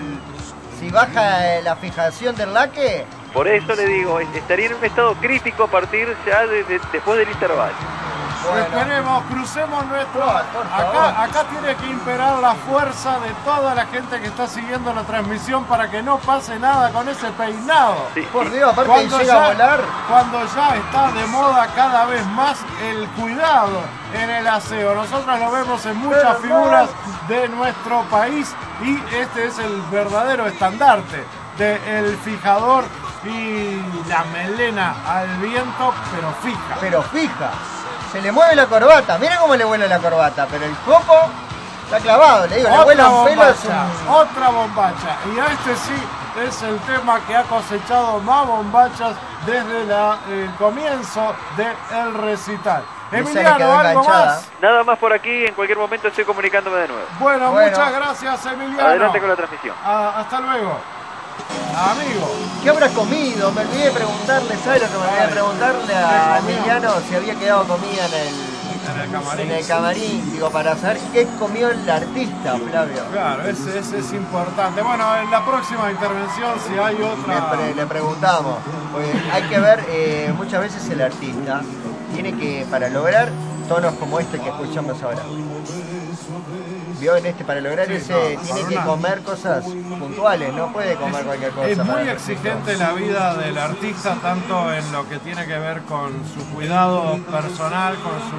baja la fijación del laque. Por eso le digo, estaría en un estado crítico a partir ya después del intervalo. Bueno. Esperemos, crucemos nuestro... Acá tiene que imperar la fuerza de toda la gente que está siguiendo la transmisión para que no pase nada con ese peinado. Sí. Por Dios, aparte llega a volar. Cuando ya está de moda cada vez más el cuidado en el aseo. Nosotros lo vemos en muchas figuras de nuestro país y este es el verdadero estandarte del fijador y la melena al viento, pero fija. Se le mueve la corbata, mira cómo le vuela la corbata, pero el copo está clavado, le digo, le vuela un pelo. Otra bombacha, y este sí es el tema que ha cosechado más bombachas desde el comienzo del recital. Emiliano, ¿algo más? Nada más por aquí, en cualquier momento estoy comunicándome de nuevo. Bueno, muchas gracias, Emiliano. Adelante con la transmisión. Hasta luego. Amigo. ¿Qué habrá comido? Me olvidé de preguntarle, ¿sabes lo que me olvidé de preguntarle a Emiliano si había quedado comida en el camarín? Digo, para saber qué comió el artista, Flavio. Claro, ese es importante. Bueno, en la próxima intervención, si hay otra... Le preguntamos, porque hay que ver, muchas veces el artista tiene que, para lograr tonos como este que escuchamos ahora, vio en este, para lograr ese, tiene que comer cosas puntuales, no puede comer cualquier cosa. Es muy exigente la vida del artista, tanto en lo que tiene que ver con su cuidado personal,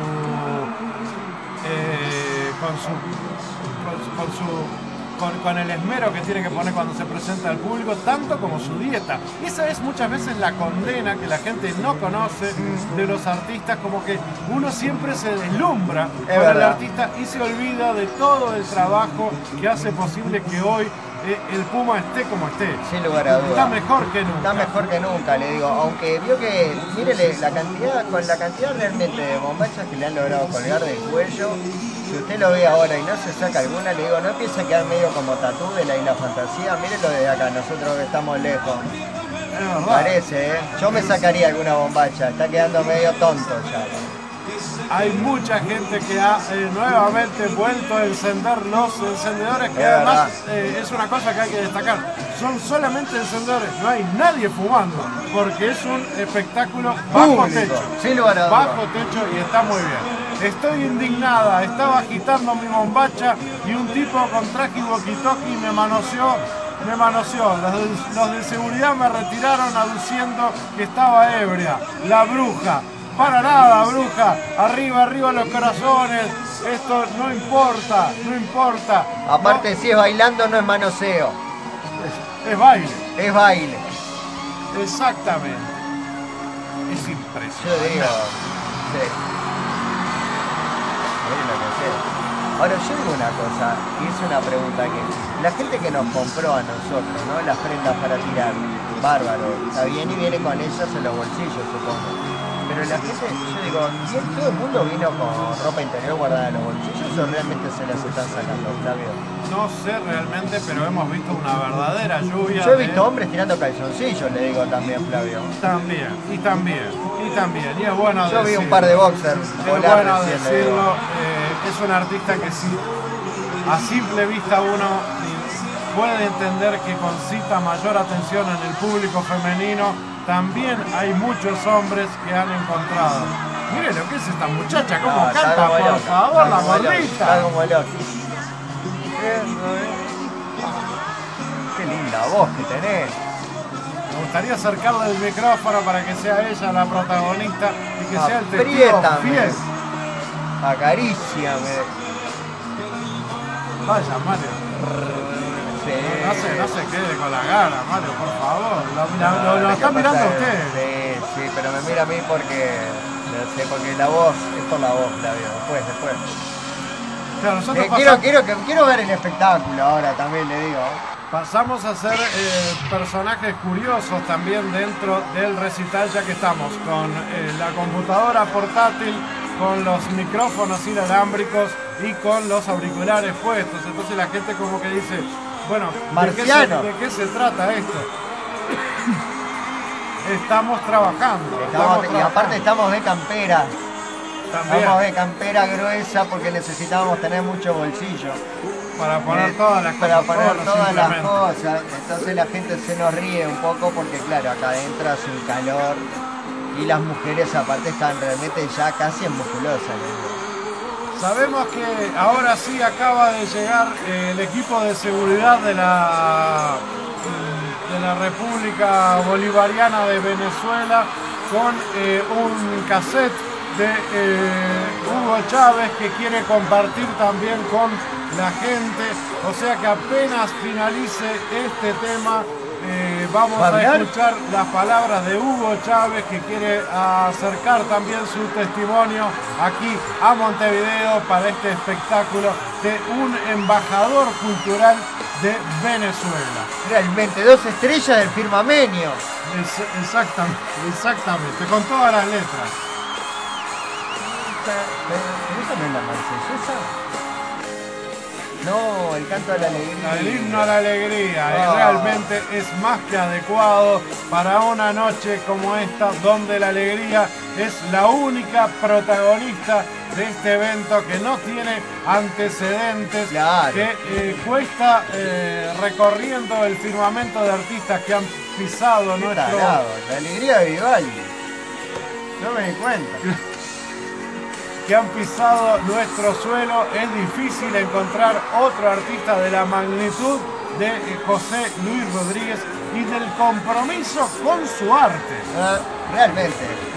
con el esmero que tiene que poner cuando se presenta al público, tanto como su dieta. Esa es muchas veces la condena que la gente no conoce de los artistas, como que uno siempre se deslumbra con el artista y se olvida de todo el trabajo que hace posible que hoy el Puma esté como esté. Sin lugar a dudas. Está mejor que nunca. Está mejor que nunca, le digo. Aunque vio que, mírele, con la cantidad realmente de bombachas que le han logrado colgar del cuello, si usted lo ve ahora y no se saca alguna, le digo, no empieza a quedar medio como tatú de la Isla Fantasía. Mírelo desde acá, nosotros que estamos lejos. Parece, Yo me sacaría alguna bombacha, está quedando medio tonto ya. Hay mucha gente que ha nuevamente vuelto a encender los encendedores, que además es una cosa que hay que destacar. Son solamente encendedores, no hay nadie fumando, porque es un espectáculo bajo techo. Sin lugar a dudas. Bajo techo y está muy bien. Estoy indignada, estaba agitando mi bombacha y un tipo con traje y walkie-talkie me manoseó. Los de seguridad me retiraron aduciendo que estaba ebria. La bruja. Para nada, bruja. Arriba los corazones. Esto no importa. Aparte, si es bailando, no es manoseo. Es baile. Es baile. Exactamente. Es impresionante. Yo digo, sí. Ahora, yo digo una cosa, y es una pregunta que la gente que nos compró a nosotros, ¿no? Las prendas para tirar, bárbaro, está bien y viene con ellas en los bolsillos, supongo. Pero la gente, yo digo, ¿todo el mundo vino con ropa interior guardada en los bolsillos o realmente se las están sacando, Flavio? No sé realmente, pero hemos visto una verdadera lluvia. Yo he visto hombres tirando calzoncillos, le digo también, Flavio. También. Y es bueno yo vi un par de boxers. Es bueno decirlo, es un artista que sí, a simple vista uno puede entender que concita mayor atención en el público femenino. También hay muchos hombres que han encontrado. Mire lo que es esta muchacha, cómo canta, por favor, la gordita. Está como loco. Qué linda voz que tenés. Me gustaría acercarle el micrófono para que sea ella la protagonista y que sea el testigo fiel. Acaríciame. Vaya, Mario. No se quede con la gana, Mario, por favor. Lo está mirando usted. Sí, pero me mira a mí porque la voz es por la voz, Flavio. Después. Claro, nosotros quiero ver el espectáculo ahora también, le digo. Pasamos a ser personajes curiosos también dentro del recital, ya que estamos con la computadora portátil, con los micrófonos inalámbricos y con los auriculares puestos. Entonces la gente como que dice, bueno, ¿de qué se trata esto? Estamos trabajando. Y aparte estamos de campera. También. Estamos de campera gruesa porque necesitábamos tener mucho bolsillo. Para poner todas las cosas. Entonces la gente se nos ríe un poco porque claro, acá adentro hace un calor y las mujeres aparte están realmente ya casi musculosas. Sabemos que ahora sí acaba de llegar el equipo de seguridad de la República Bolivariana de Venezuela con un cassette de Hugo Chávez que quiere compartir también con la gente, o sea que apenas finalice este tema vamos a escuchar las palabras de Hugo Chávez que quiere acercar también su testimonio aquí a Montevideo para este espectáculo de un embajador cultural de Venezuela. Realmente 2 estrellas del firmamenio. Exactamente, con todas las letras. ¿Esa no es la marsellesa? No, el canto a la alegría. El himno a la alegría. Y realmente es más que adecuado para una noche como esta, donde la alegría es la única protagonista de este evento, que no tiene antecedentes, claro, que cuesta recorriendo el firmamento de artistas que han pisado nuestro... La alegría de Vivaldi. No me di cuenta. Que han pisado nuestro suelo. Es difícil encontrar otro artista de la magnitud de José Luis Rodríguez y del compromiso con su arte. Realmente.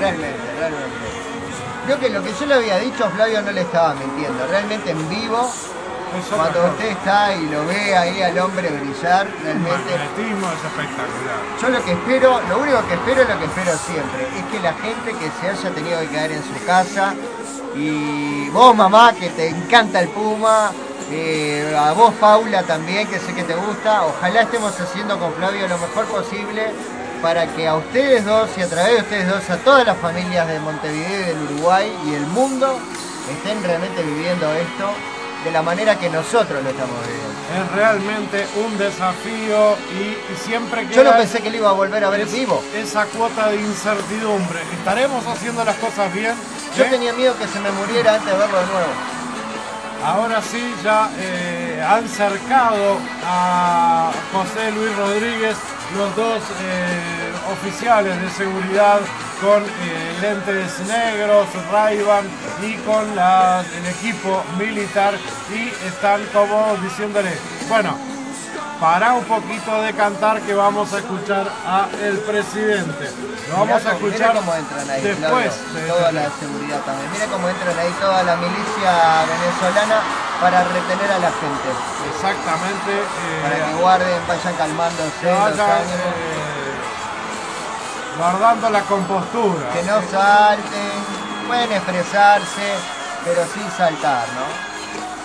Creo que lo que yo le había dicho, Flavio no le estaba mintiendo. Realmente en vivo, cuando usted está y lo ve ahí al hombre brillar, realmente... El magnetismo es espectacular. Yo lo que espero, lo único que espero es lo que espero siempre, es que la gente que se haya tenido que quedar en su casa, y vos, mamá, que te encanta el Puma, a vos, Paula, también, que sé que te gusta, ojalá estemos haciendo con Flavio lo mejor posible para que a ustedes dos y a través de ustedes dos, a todas las familias de Montevideo y del Uruguay y el mundo, estén realmente viviendo esto de la manera que nosotros lo estamos viviendo. Es realmente un desafío y siempre que... Yo no pensé que lo iba a volver a ver en vivo. Esa cuota de incertidumbre. ¿Estaremos haciendo las cosas bien? Yo tenía miedo que se me muriera antes de verlo de nuevo. Ahora sí, ya han cercado a José Luis Rodríguez los dos oficiales de seguridad con lentes negros, Ray-Ban y con el equipo militar, y están como diciéndole, bueno, para un poquito de cantar que vamos a escuchar a el presidente. Lo vamos a escuchar cómo entran ahí, después. Toda la seguridad también. Mira cómo entran ahí toda la milicia venezolana para retener a la gente. Exactamente. Para que guarden, vayan calmándose los ánimos. Guardando la compostura. Que no salten, pueden expresarse, pero sin saltar, ¿no?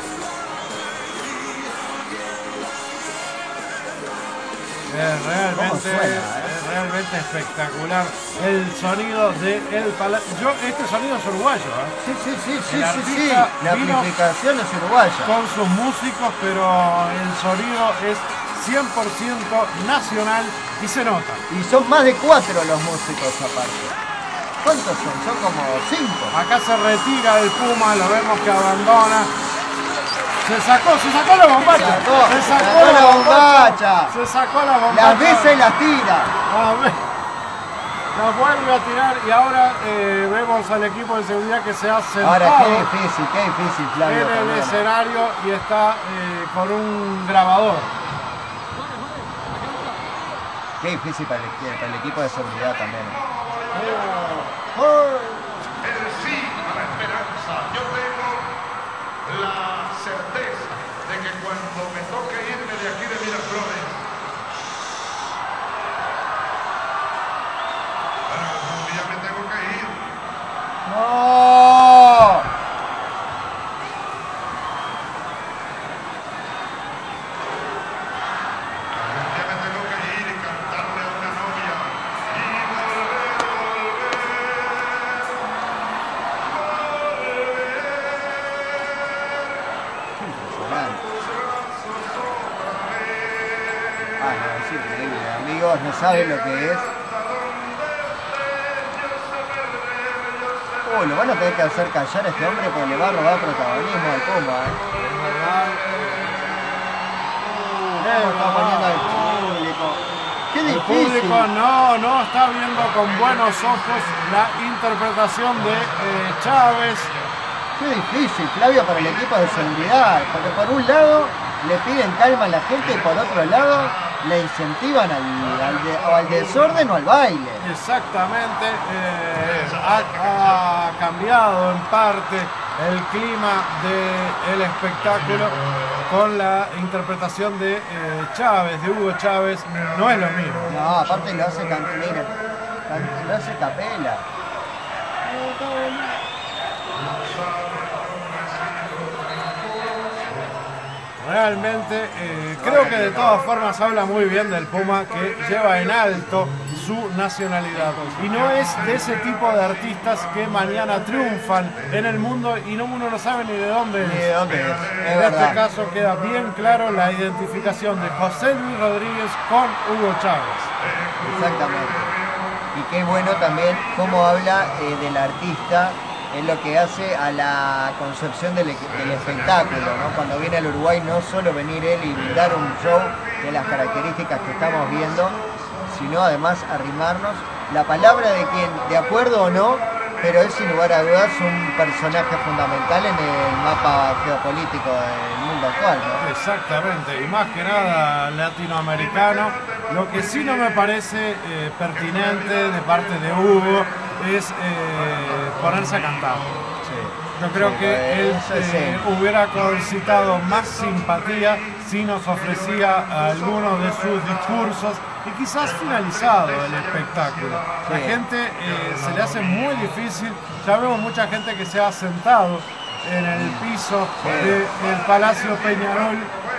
Es realmente espectacular el sonido del Palacio. Este sonido es uruguayo, ¿eh? Sí. La amplificación es uruguaya. Con sus músicos, pero el sonido es 100% nacional y se nota. Y son más de 4 los músicos aparte. ¿Cuántos son? Son como 5. Acá se retira el Puma, lo vemos que abandona. Se sacó la bombacha. Se sacó la bombacha. Las veces las tira. Las vuelve a tirar y ahora vemos al equipo de seguridad que se ha sentado. Ahora qué difícil, Flavio. En el escenario y está con un grabador. Qué difícil para el equipo de seguridad también. El sí a la esperanza. Yo tengo la certeza de que cuando me toque irme de aquí de Miraflores, bueno, algún día me tengo que ir. ¡No! Algún día me tengo que ir y cantarle a una novia y volver. No, es increíble, amigos, no saben lo que es. Lo van a tener que hacer callar a este hombre porque le va a robar protagonismo al Puma. Está poniendo al público. Qué difícil. El público no está viendo con buenos ojos la interpretación de Chávez. Qué difícil, Flavio, para el equipo de seguridad, porque por un lado le piden calma a la gente y por otro lado le incentivan al desorden o al baile. Exactamente, ha cambiado en parte el clima del espectáculo con la interpretación de Chávez, de Hugo Chávez. No es lo mismo. No, aparte lo hace capela. Realmente creo que de todas formas habla muy bien del Puma, que lleva en alto su nacionalidad. Y no es de ese tipo de artistas que mañana triunfan en el mundo y uno no sabe ni de dónde es. En este caso queda bien claro la identificación de José Luis Rodríguez con Hugo Chávez. Exactamente. Y qué bueno también cómo habla del artista en lo que hace a la concepción del espectáculo, ¿no? Cuando viene al Uruguay no solo venir él y brindar un show de las características que estamos viendo, sino además arrimarnos la palabra de quien, de acuerdo o no, pero es sin lugar a dudas un personaje fundamental en el mapa geopolítico del mundo actual, ¿no? Exactamente, y más que nada latinoamericano. Lo que sí no me parece pertinente de parte de Hugo es ponerse a cantar. Yo creo que él hubiera concitado más simpatía si nos ofrecía algunos de sus discursos y quizás finalizado el espectáculo. La gente se le hace muy difícil, ya vemos mucha gente que se ha sentado en el piso del Palacio Peñarol.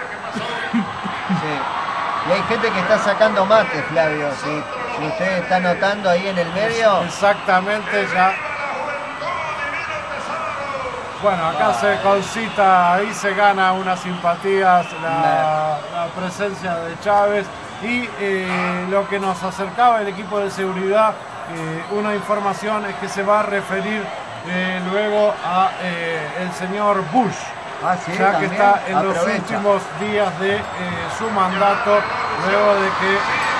Y hay gente que está sacando mate, Flavio, si usted está notando ahí en el medio. Exactamente, ya. Bueno, acá se concita, ahí se gana unas simpatías la presencia de Chávez y lo que nos acercaba el equipo de seguridad, una información es que se va a referir luego a el señor Bush. Sí, ya que está en los últimos días de su mandato, luego de que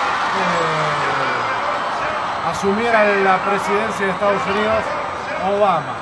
asumiera la presidencia de Estados Unidos Obama.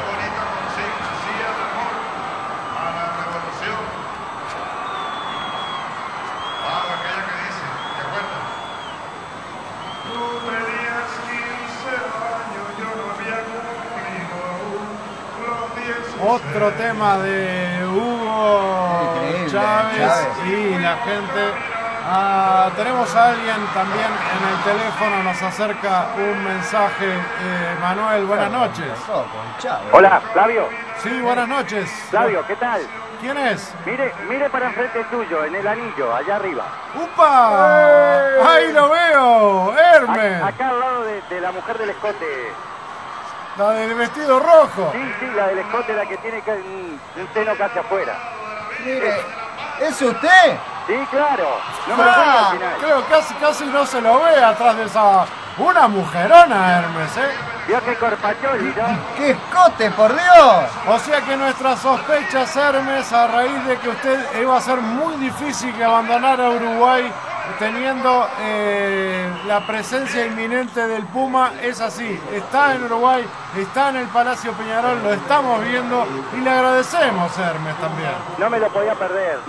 Otro tema de Hugo Chávez y la gente. Tenemos a alguien también en el teléfono, nos acerca un mensaje. Manuel, buenas noches. Hola, Flavio. Sí, buenas noches. Flavio, ¿qué tal? ¿Quién es? Mire para enfrente tuyo, en el anillo, allá arriba. ¡Upa! ¡Ahí lo veo! ¡Hermes! Acá al lado de la mujer del escote. La del vestido rojo. Sí, la del escote, la que tiene un seno casi afuera. Mire, ¿es usted? Sí, claro. No me lo diga al final. Creo que casi no se lo ve atrás de esa... Una mujerona, Hermes, ¿eh? Vio que corpacholi, ¿no? ¡Qué escote, por Dios! O sea que nuestras sospechas, Hermes, a raíz de que usted iba a ser muy difícil que abandonara Uruguay teniendo la presencia inminente del Puma, es así. Está en Uruguay, está en el Palacio Peñarol, lo estamos viendo y le agradecemos, Hermes, también. No me lo podía perder.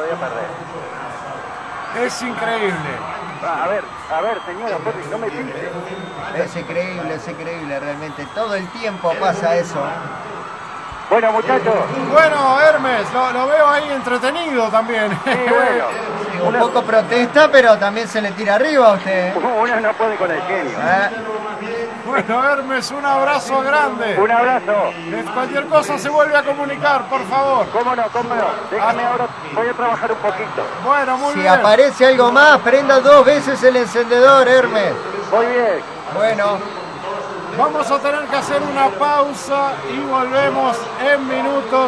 Es increíble. A ver, señora, no me pinte. Es increíble realmente. Todo el tiempo pasa eso. Bueno, muchachos. Bueno, Hermes, lo veo ahí entretenido también. Sí, bueno. Un poco protesta, pero también se le tira arriba a usted. Uno no puede con el genio. Bueno, Hermes, un abrazo grande. Un abrazo. Cualquier cosa se vuelve a comunicar, por favor. ¿Cómo no? Déjame ahora, voy a trabajar un poquito. Bueno, muy bien. Si aparece algo más, prenda 2 veces el encendedor, Hermes. Muy bien. Bueno. Vamos a tener que hacer una pausa y volvemos en minutos.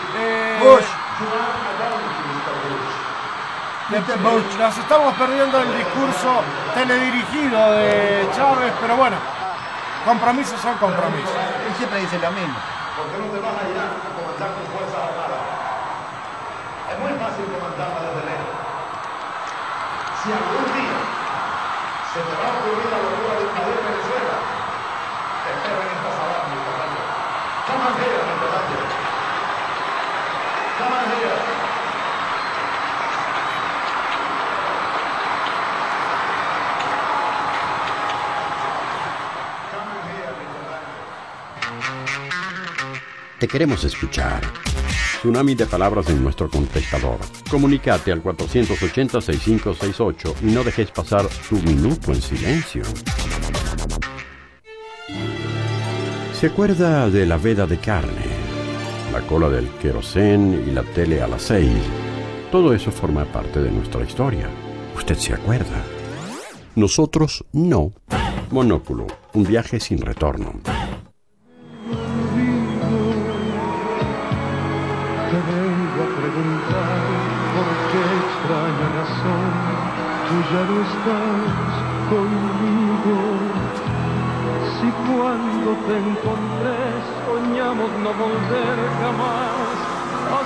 Nos estamos perdiendo el discurso teledirigido de Chávez, pero bueno, compromisos son compromisos. Él siempre dice lo mismo. ¿Por qué no te vas allá a comandar con fuerza la parada? Es muy fácil comandarla desde lejos. Si algún día se te va a ocurrir la locura de invadir Venezuela, te espero en esta sala, mi comandante. Come on here, mi comandante. Come on here. Te queremos escuchar. Tsunami de palabras en nuestro contestador. Comunícate al 480-6568 y no dejes pasar tu minuto en silencio. ¿Se acuerda de la veda de carne? La cola del querosén y la tele a las 6. Todo eso forma parte de nuestra historia. ¿Usted se acuerda? Nosotros no. Monóculo, un viaje sin retorno. Te vengo a preguntar por qué extraña razón tú ya no estás conmigo. Si cuando te encontré soñamos no volver jamás a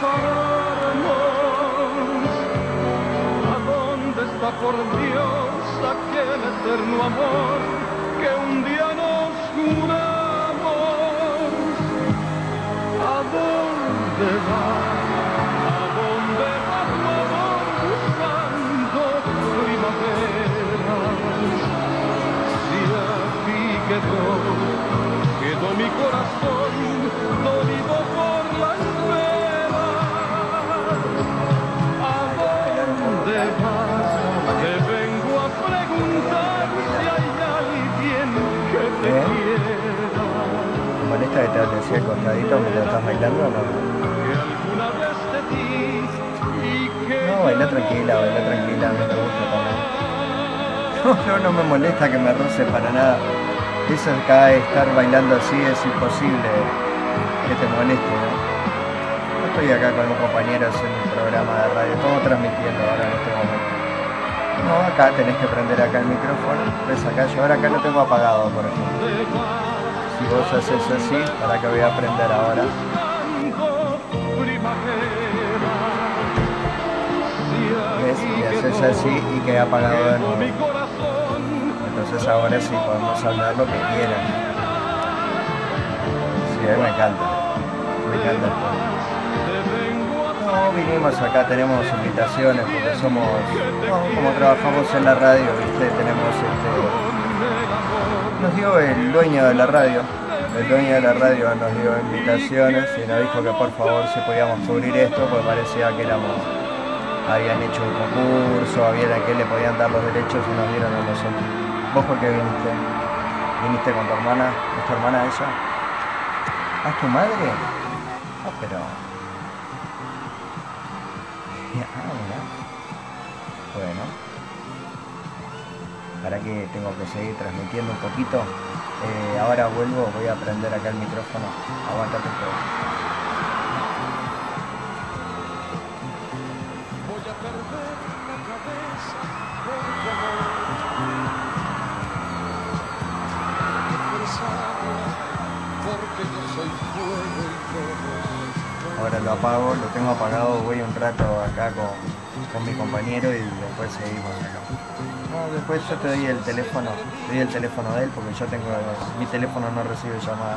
separarnos. ¿A dónde está por Dios aquel eterno amor que un día nos juramos? ¿A dónde vas? ¿A dónde vas, tu amor, buscando primaveras? Si aquí quedó mi corazón dolido por la espera. ¿A dónde vas? Te vengo a preguntar si hay alguien que te quiera. ¿Molesta que te decía el costadito mientras estás bailando o no? No, baila tranquila, a mí me gusta también. No me molesta que me roce para nada. Eso acá, estar bailando así es imposible que te moleste, ¿no? No estoy acá con un compañero haciendo un programa de radio, estamos transmitiendo ahora en este momento. No, acá tenés que prender acá el micrófono. Ves acá, yo ahora acá lo tengo apagado, por ejemplo. Si vos haces así, para que voy a aprender ahora. ¿Ves? Y haces así y queda apagado de nuevo. Entonces ahora sí podemos hablar lo que quieran. Sí, a mí me encanta el podcast. No, vinimos acá, tenemos invitaciones porque somos, como trabajamos en la radio, ¿viste? Tenemos nos dio el dueño de la radio. El dueño de la radio nos dio invitaciones y nos dijo que por favor si podíamos cubrir esto, pues parecía que habían hecho un concurso, había a que le podían dar los derechos y nos dieron a nosotros. ¿Vos por qué viniste? ¿Viniste con tu hermana? ¿Es tu hermana ella? ¿Ah, es tu madre? Ah, pero... mira. Bueno. ¿Para qué tengo que seguir transmitiendo un poquito? Ahora vuelvo, voy a prender acá el micrófono. Aguántate un poco. Voy a perder la cabeza por tu amor. Porque yo soy fuego y todo. Ahora lo apago, lo tengo apagado, voy un rato acá con mi compañero y después seguimos acá. No, después yo te doy el teléfono de él porque yo tengo, mi teléfono no recibe llamadas.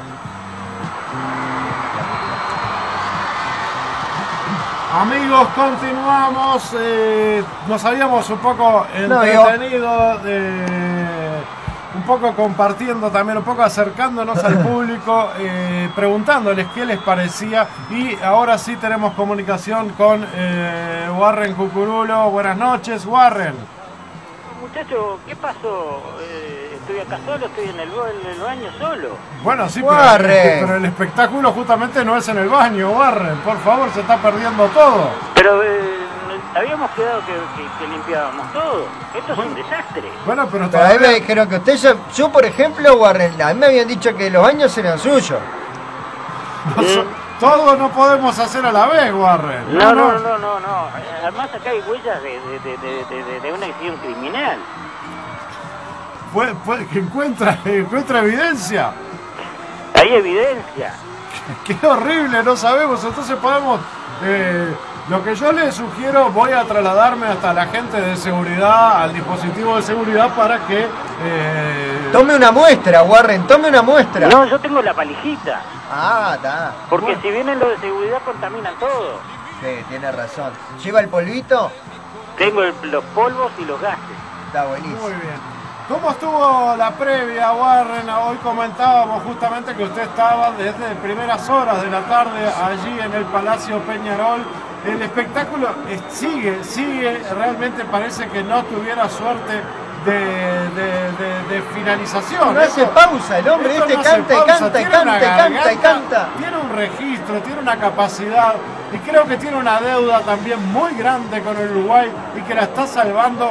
Amigos, continuamos. Nos habíamos un poco entretenido, un poco compartiendo también, un poco acercándonos al público, preguntándoles qué les parecía. Y ahora sí tenemos comunicación con Warren Cucurulo. Buenas noches, Warren. Muchacho, ¿qué pasó? ¿Estoy acá solo? ¿Estoy en el baño solo? Bueno, sí, pero el espectáculo justamente no es en el baño, Warren. Por favor, se está perdiendo todo. Pero habíamos quedado que limpiábamos todo. Esto es un desastre. Bueno, pero todavía me dijeron que usted, yo por ejemplo, Warren, a mí me habían dicho que los baños eran suyos. Todo no podemos hacer a la vez, Warren. No. Además acá hay huellas de una acción criminal. Que encuentra evidencia. Hay evidencia. Qué horrible, no sabemos. Entonces podemos... lo que yo le sugiero, voy a trasladarme hasta la gente de seguridad, al dispositivo de seguridad para que... Tome una muestra, Warren, tome una muestra. No, yo tengo la palijita. Ah, está. Porque bueno, si vienen los de seguridad contaminan todo. Sí, tiene razón. ¿Lleva el polvito? Tengo los polvos y los gases. Está buenísimo. Muy bien. ¿Cómo estuvo la previa, Warren? Hoy comentábamos justamente que usted estaba desde primeras horas de la tarde allí en el Palacio Peñarol. El espectáculo sigue, realmente parece que no tuviera suerte de finalización. No hace pausa el hombre, canta. Tiene un registro, tiene una capacidad y creo que tiene una deuda también muy grande con el Uruguay y que la está salvando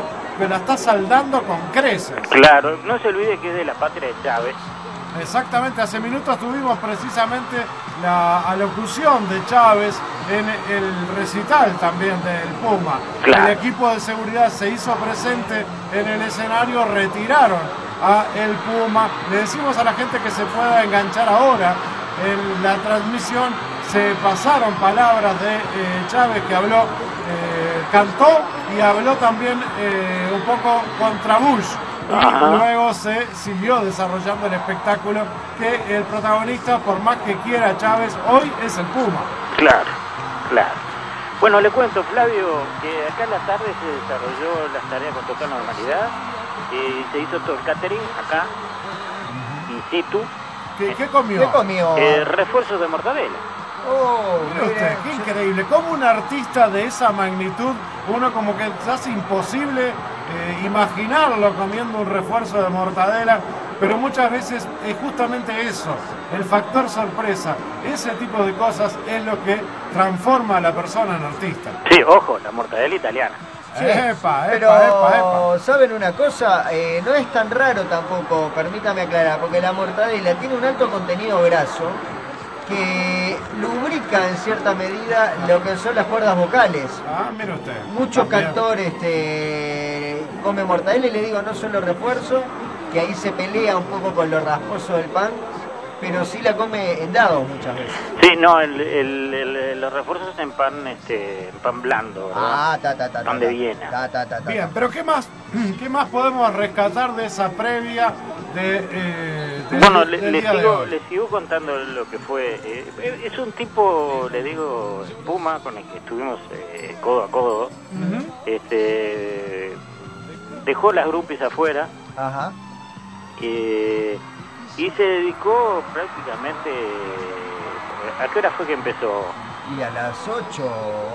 pero la está saldando con creces. Claro, no se olvide que es de la patria de Chávez. Exactamente, hace minutos tuvimos precisamente la alocución de Chávez en el recital también del Puma. Claro. El equipo de seguridad se hizo presente en el escenario, retiraron a el Puma. Le decimos a la gente que se pueda enganchar ahora en la transmisión. Se pasaron palabras de Chávez, que habló, cantó y habló también un poco contra Bush. Y luego se siguió desarrollando el espectáculo que el protagonista, por más que quiera Chávez, hoy es el Puma. Claro, claro. Bueno, le cuento, Flavio, que acá en la tarde se desarrolló las tareas con total normalidad. Se hizo todo el catering acá, in situ. ¿Qué comió? ¿Qué comió? Refuerzos de mortadela. Oh, mire usted, qué increíble. Como un artista de esa magnitud, uno como que se hace imposible imaginarlo comiendo un refuerzo de mortadela, pero muchas veces es justamente eso, el factor sorpresa. Ese tipo de cosas es lo que transforma a la persona en artista. Sí, ojo, la mortadela italiana. Sí, epa, pero ¿saben una cosa? No es tan raro tampoco, permítame aclarar, porque la mortadela tiene un alto contenido graso que lubrica en cierta medida lo que son las cuerdas vocales. Mire usted. Muchos cantores comen mortadela, y le digo, no solo refuerzo, que ahí se pelea un poco con lo rasposo del pan, pero sí la come en dados muchas veces. Sí, no, los refuerzos en pan blando, ¿verdad? Pan de Viena. Bien, pero ¿qué más podemos rescatar de esa previa bueno, del le día de hoy? le sigo contando lo que fue. Es un tipo, le digo, Puma, con el que estuvimos codo a codo. Dejó las groupies afuera. Ajá. Y se dedicó prácticamente... ¿A qué hora fue que empezó? Y a las 8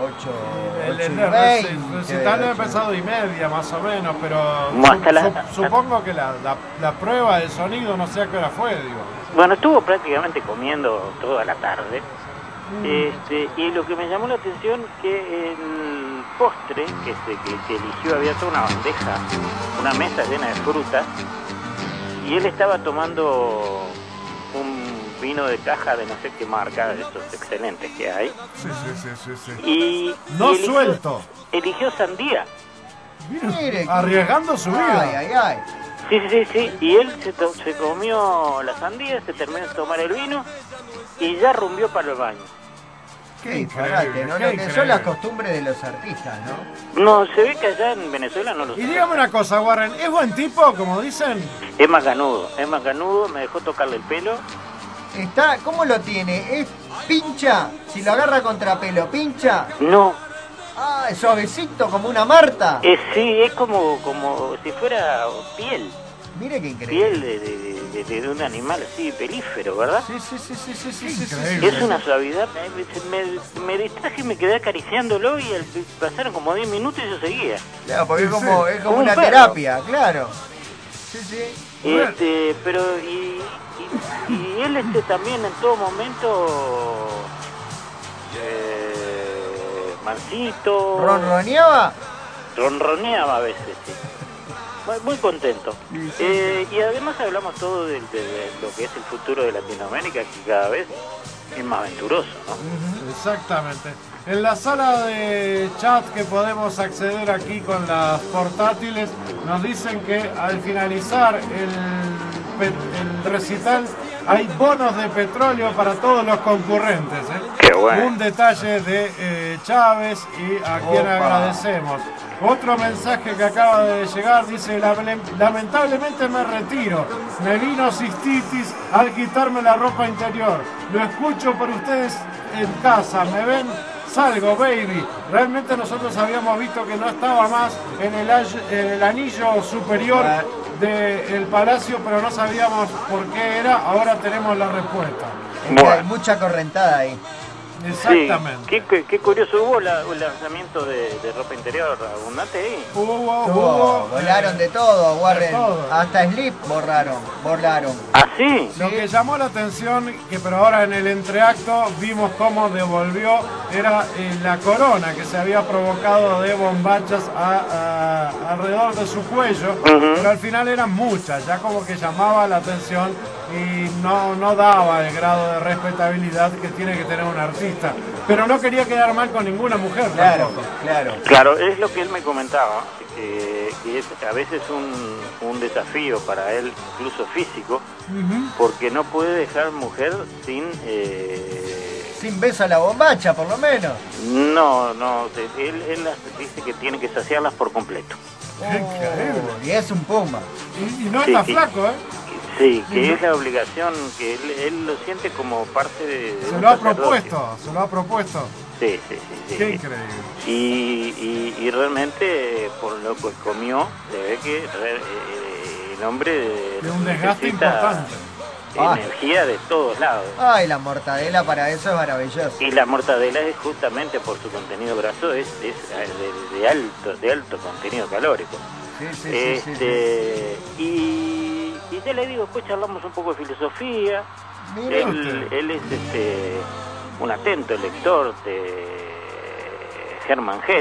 El recital ha empezado 1:30 más o menos, pero supongo que la prueba del sonido no sé a qué hora fue, digo. Bueno, estuvo prácticamente comiendo toda la tarde. Y lo que me llamó la atención que el postre que eligió, había toda una bandeja, una mesa llena de frutas, y él estaba tomando un vino de caja de no sé qué marca, de estos excelentes que hay. Sí. Y eligió, suelto. Eligió sandía. Mire, arriesgando su vida. Sí. Y él se comió la sandía, se terminó de tomar el vino y ya rumbió para el baño. Qué disparate, ¿no? Lo que son las costumbres de los artistas, ¿no? No, se ve que allá en Venezuela no lo sé. Y dígame una cosa, Warren, ¿es buen tipo, como dicen? Es más ganudo, me dejó tocarle el pelo. ¿Cómo lo tiene? ¿Es pincha? Si lo agarra contrapelo, ¿pincha? No. Es suavecito, como una Marta. Sí, es como si fuera piel. Mire qué increíble. Piel de un animal así, pelífero, ¿verdad? Sí. Es una suavidad. Me distraje y me quedé acariciándolo, y pasaron como 10 minutos y yo seguía. Claro, porque es como una terapia, claro. Sí. Pero y él también en todo momento mansito. ¿Ronroneaba? Ronroneaba a veces, sí. Muy contento. Y además hablamos todo de lo que es el futuro de Latinoamérica, que cada vez es más aventuroso, ¿no? Exactamente. En la sala de chat que podemos acceder aquí con las portátiles, nos dicen que al finalizar el recital hay bonos de petróleo para todos los concurrentes. Qué bueno. Un detalle de Chávez, y a quien agradecemos. Otro mensaje que acaba de llegar dice: lamentablemente me retiro, me vino cistitis al quitarme la ropa interior, lo escucho por ustedes en casa, me ven, salgo, baby. Realmente nosotros habíamos visto que no estaba más en el anillo superior del palacio, pero no sabíamos por qué era. Ahora tenemos la respuesta. Hay mucha correntada ahí. Exactamente. Sí, qué curioso, hubo un lanzamiento de ropa interior abundante ahí. Hubo. Volaron de todo, Warren. De todo. Hasta Slip volaron. ¿Ah, sí? Lo que llamó la atención, pero ahora en el entreacto vimos cómo devolvió, era la corona que se había provocado de bombachas alrededor de su cuello, pero al final eran muchas, ya como que llamaba la atención y no daba el grado de respetabilidad que tiene que tener un artista. Pero no quería quedar mal con ninguna mujer. Claro, tampoco. Claro, es lo que él me comentaba, que es a veces un desafío para él, incluso físico, porque no puede dejar mujer sin beso a la bombacha, por lo menos. No, él dice que tiene que saciarlas por completo. Increíble. Y es un puma. Y no está flaco, ¿eh? Sí, que es la obligación, que él lo siente como parte de se lo ha propuesto. Sí. Qué increíble. Y realmente, por lo que comió, se ve que el hombre de un desgaste importante. Energía de todos lados. Ay, la mortadela para eso es maravillosa. Y la mortadela es justamente por su contenido graso, es de alto contenido calórico. Sí. Y ya le digo, después charlamos un poco de filosofía. Él es un atento lector de Hermann Hesse.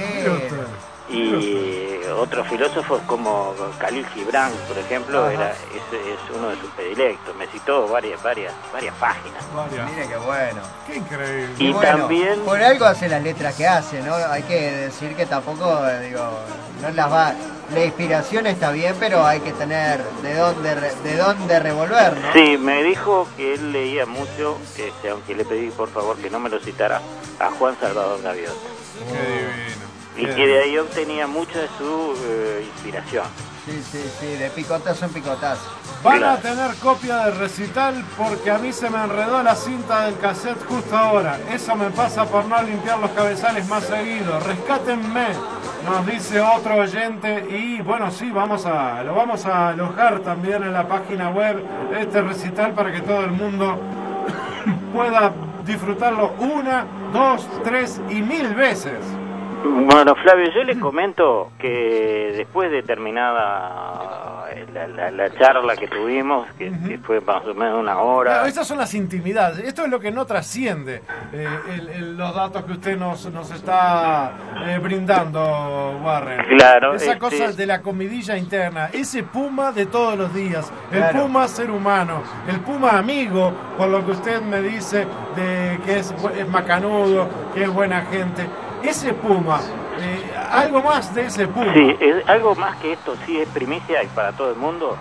Y otros filósofos como Khalil Gibran, por ejemplo, es uno de sus predilectos. Me citó varias páginas. Mire qué bueno. Qué increíble. Y bueno, también por algo hace las letras que hace, ¿no? Hay que decir que tampoco, no las va. La inspiración está bien, pero hay que tener de dónde revolver, ¿no? Sí, me dijo que él leía mucho, aunque le pedí por favor que no me lo citara, a Juan Salvador Gaviota. Qué divino. Y que de ahí obtenía mucha de su inspiración. Sí, de picotazo en picotazo. Van a tener copia del recital porque a mí se me enredó la cinta del cassette justo ahora. Eso me pasa por no limpiar los cabezales más seguido. Rescátenme, nos dice otro oyente. Y bueno, sí, lo vamos a alojar también en la página web este recital para que todo el mundo pueda disfrutarlo 1, 2, 3 y 1000 veces. Bueno, Flavio, yo le comento que después de terminada la charla que tuvimos, que fue más o menos una hora... Claro, estas son las intimidades, esto es lo que no trasciende los datos que usted nos está brindando, Warren. Claro. Esa cosa de la comidilla interna, ese puma de todos los días, el puma ser humano, el puma amigo, por lo que usted me dice, de que es macanudo, que es buena gente. Ese puma, algo más de ese puma. Sí, algo más que esto, sí es primicia y para todo el mundo.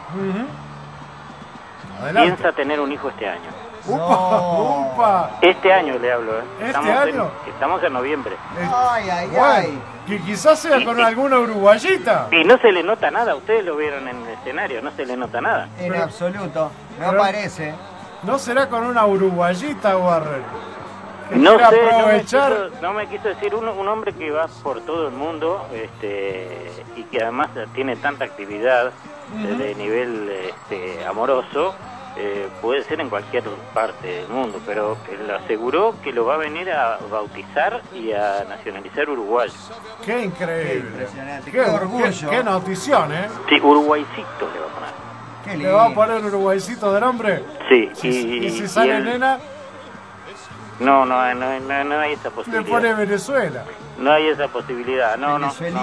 Piensa tener un hijo este año. ¡Upa! Este año le hablo, Estamos en noviembre. Ay. Que quizás sea con alguna uruguayita. Y no se le nota nada, ustedes lo vieron en el escenario, no se le nota nada. En absoluto, no parece. ¿No será con una uruguayita, Warren? No sé, no me quiso decir un hombre que va por todo el mundo y que además tiene tanta actividad de nivel amoroso, puede ser en cualquier parte del mundo, pero él aseguró que lo va a venir a bautizar y a nacionalizar uruguayo. ¡Qué increíble! Qué impresionante, qué orgullo. Qué notición, ¿eh? Sí, uruguaycito le va a poner. Qué lindo. ¿Le va a poner uruguaycito de nombre? Sí. ¿Y si sale nena? No hay esa posibilidad. Le pone Venezuela. No hay esa posibilidad, no.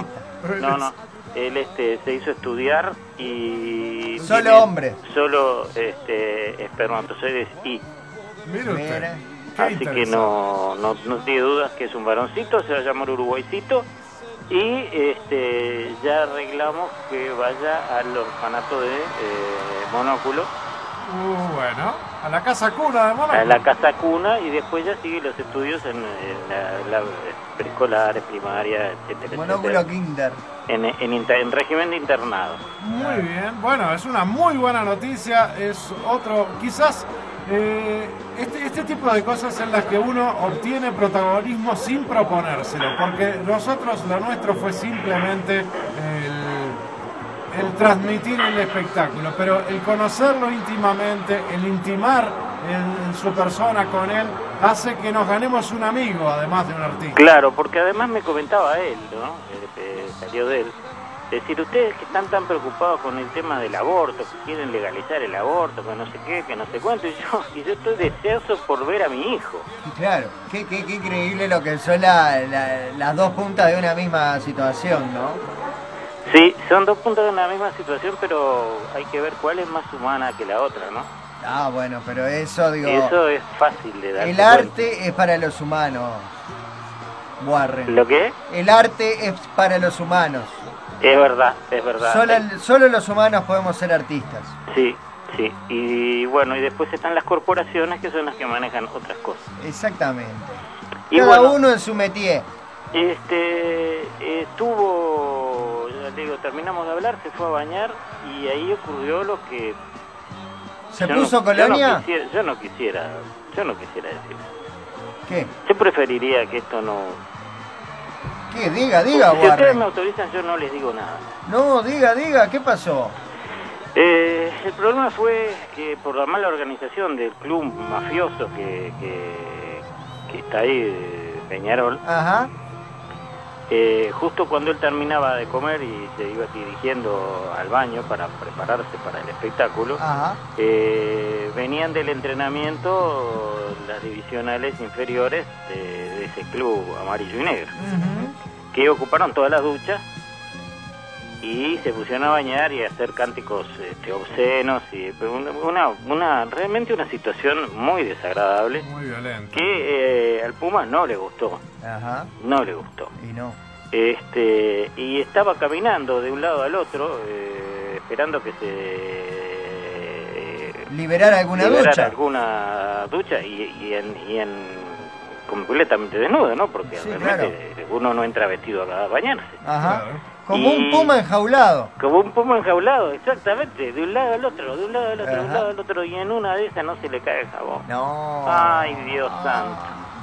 Él se hizo estudiar y... Solo hombre. Solo espermatozoides y... Mire usted. Así que no tiene dudas que es un varoncito, se va a llamar Uruguaycito. Y ya arreglamos que vaya al orfanato de Monóculo. Bueno, a la casa cuna de Monóculo. A la casa cuna y después ya sigue los estudios en la preescolar, primaria, etcétera. Monóculo Kinder. En régimen de internado. Muy bien, bueno, es una muy buena noticia, es otro, quizás este tipo de cosas en las que uno obtiene protagonismo sin proponérselo, porque nosotros, lo nuestro fue simplemente el transmitir el espectáculo, pero el conocerlo íntimamente, el intimar en su persona con él, hace que nos ganemos un amigo, además de un artista. Claro, porque además me comentaba él, ¿no? Salió de él. Es decir, ustedes que están tan preocupados con el tema del aborto, que quieren legalizar el aborto, que no sé qué, que no sé cuánto, y yo estoy deseoso por ver a mi hijo. Claro, qué increíble lo que son las dos puntas de una misma situación, ¿no? Sí, son dos puntas de una misma situación, pero hay que ver cuál es más humana que la otra, ¿no? Ah, bueno, pero eso, digo... Eso es fácil de dar. El arte es para los humanos, Warren. ¿Lo qué? El arte es para los humanos. Es verdad, es verdad. Solo los humanos podemos ser artistas. Sí, sí. Y bueno, y después están las corporaciones que son las que manejan otras cosas. Exactamente. Y cada bueno, uno en su métier. Estuvo, ya le digo, terminamos de hablar, se fue a bañar y ahí ocurrió lo que... ¿Se puso colonia? Yo no quisiera decir. ¿Qué? Yo preferiría que esto no... ¿Qué? Diga, si Warren. ustedes me autorizan, yo no les digo nada. No, diga, ¿qué pasó? El problema fue que por la mala organización del club mafioso que está ahí, de Peñarol, ajá. Justo cuando él terminaba de comer y se iba dirigiendo al baño para prepararse para el espectáculo, ajá. Venían del entrenamiento las divisionales inferiores de ese club amarillo y negro, que ocuparon todas las duchas y se pusieron a bañar y a hacer cánticos obscenos y realmente una situación muy desagradable, muy violenta, que al Puma no le gustó. Ajá. No le gustó. Y no. Y estaba caminando de un lado al otro esperando que se liberara alguna ducha y completamente desnudo, ¿no? Porque sí, realmente uno no entra vestido a bañarse. Ajá. Como un puma enjaulado. Como un puma enjaulado, exactamente, de un lado al otro, de un lado al otro, de un lado al otro, y en una de esas no se le cae el jabón. No. Ay, Dios santo.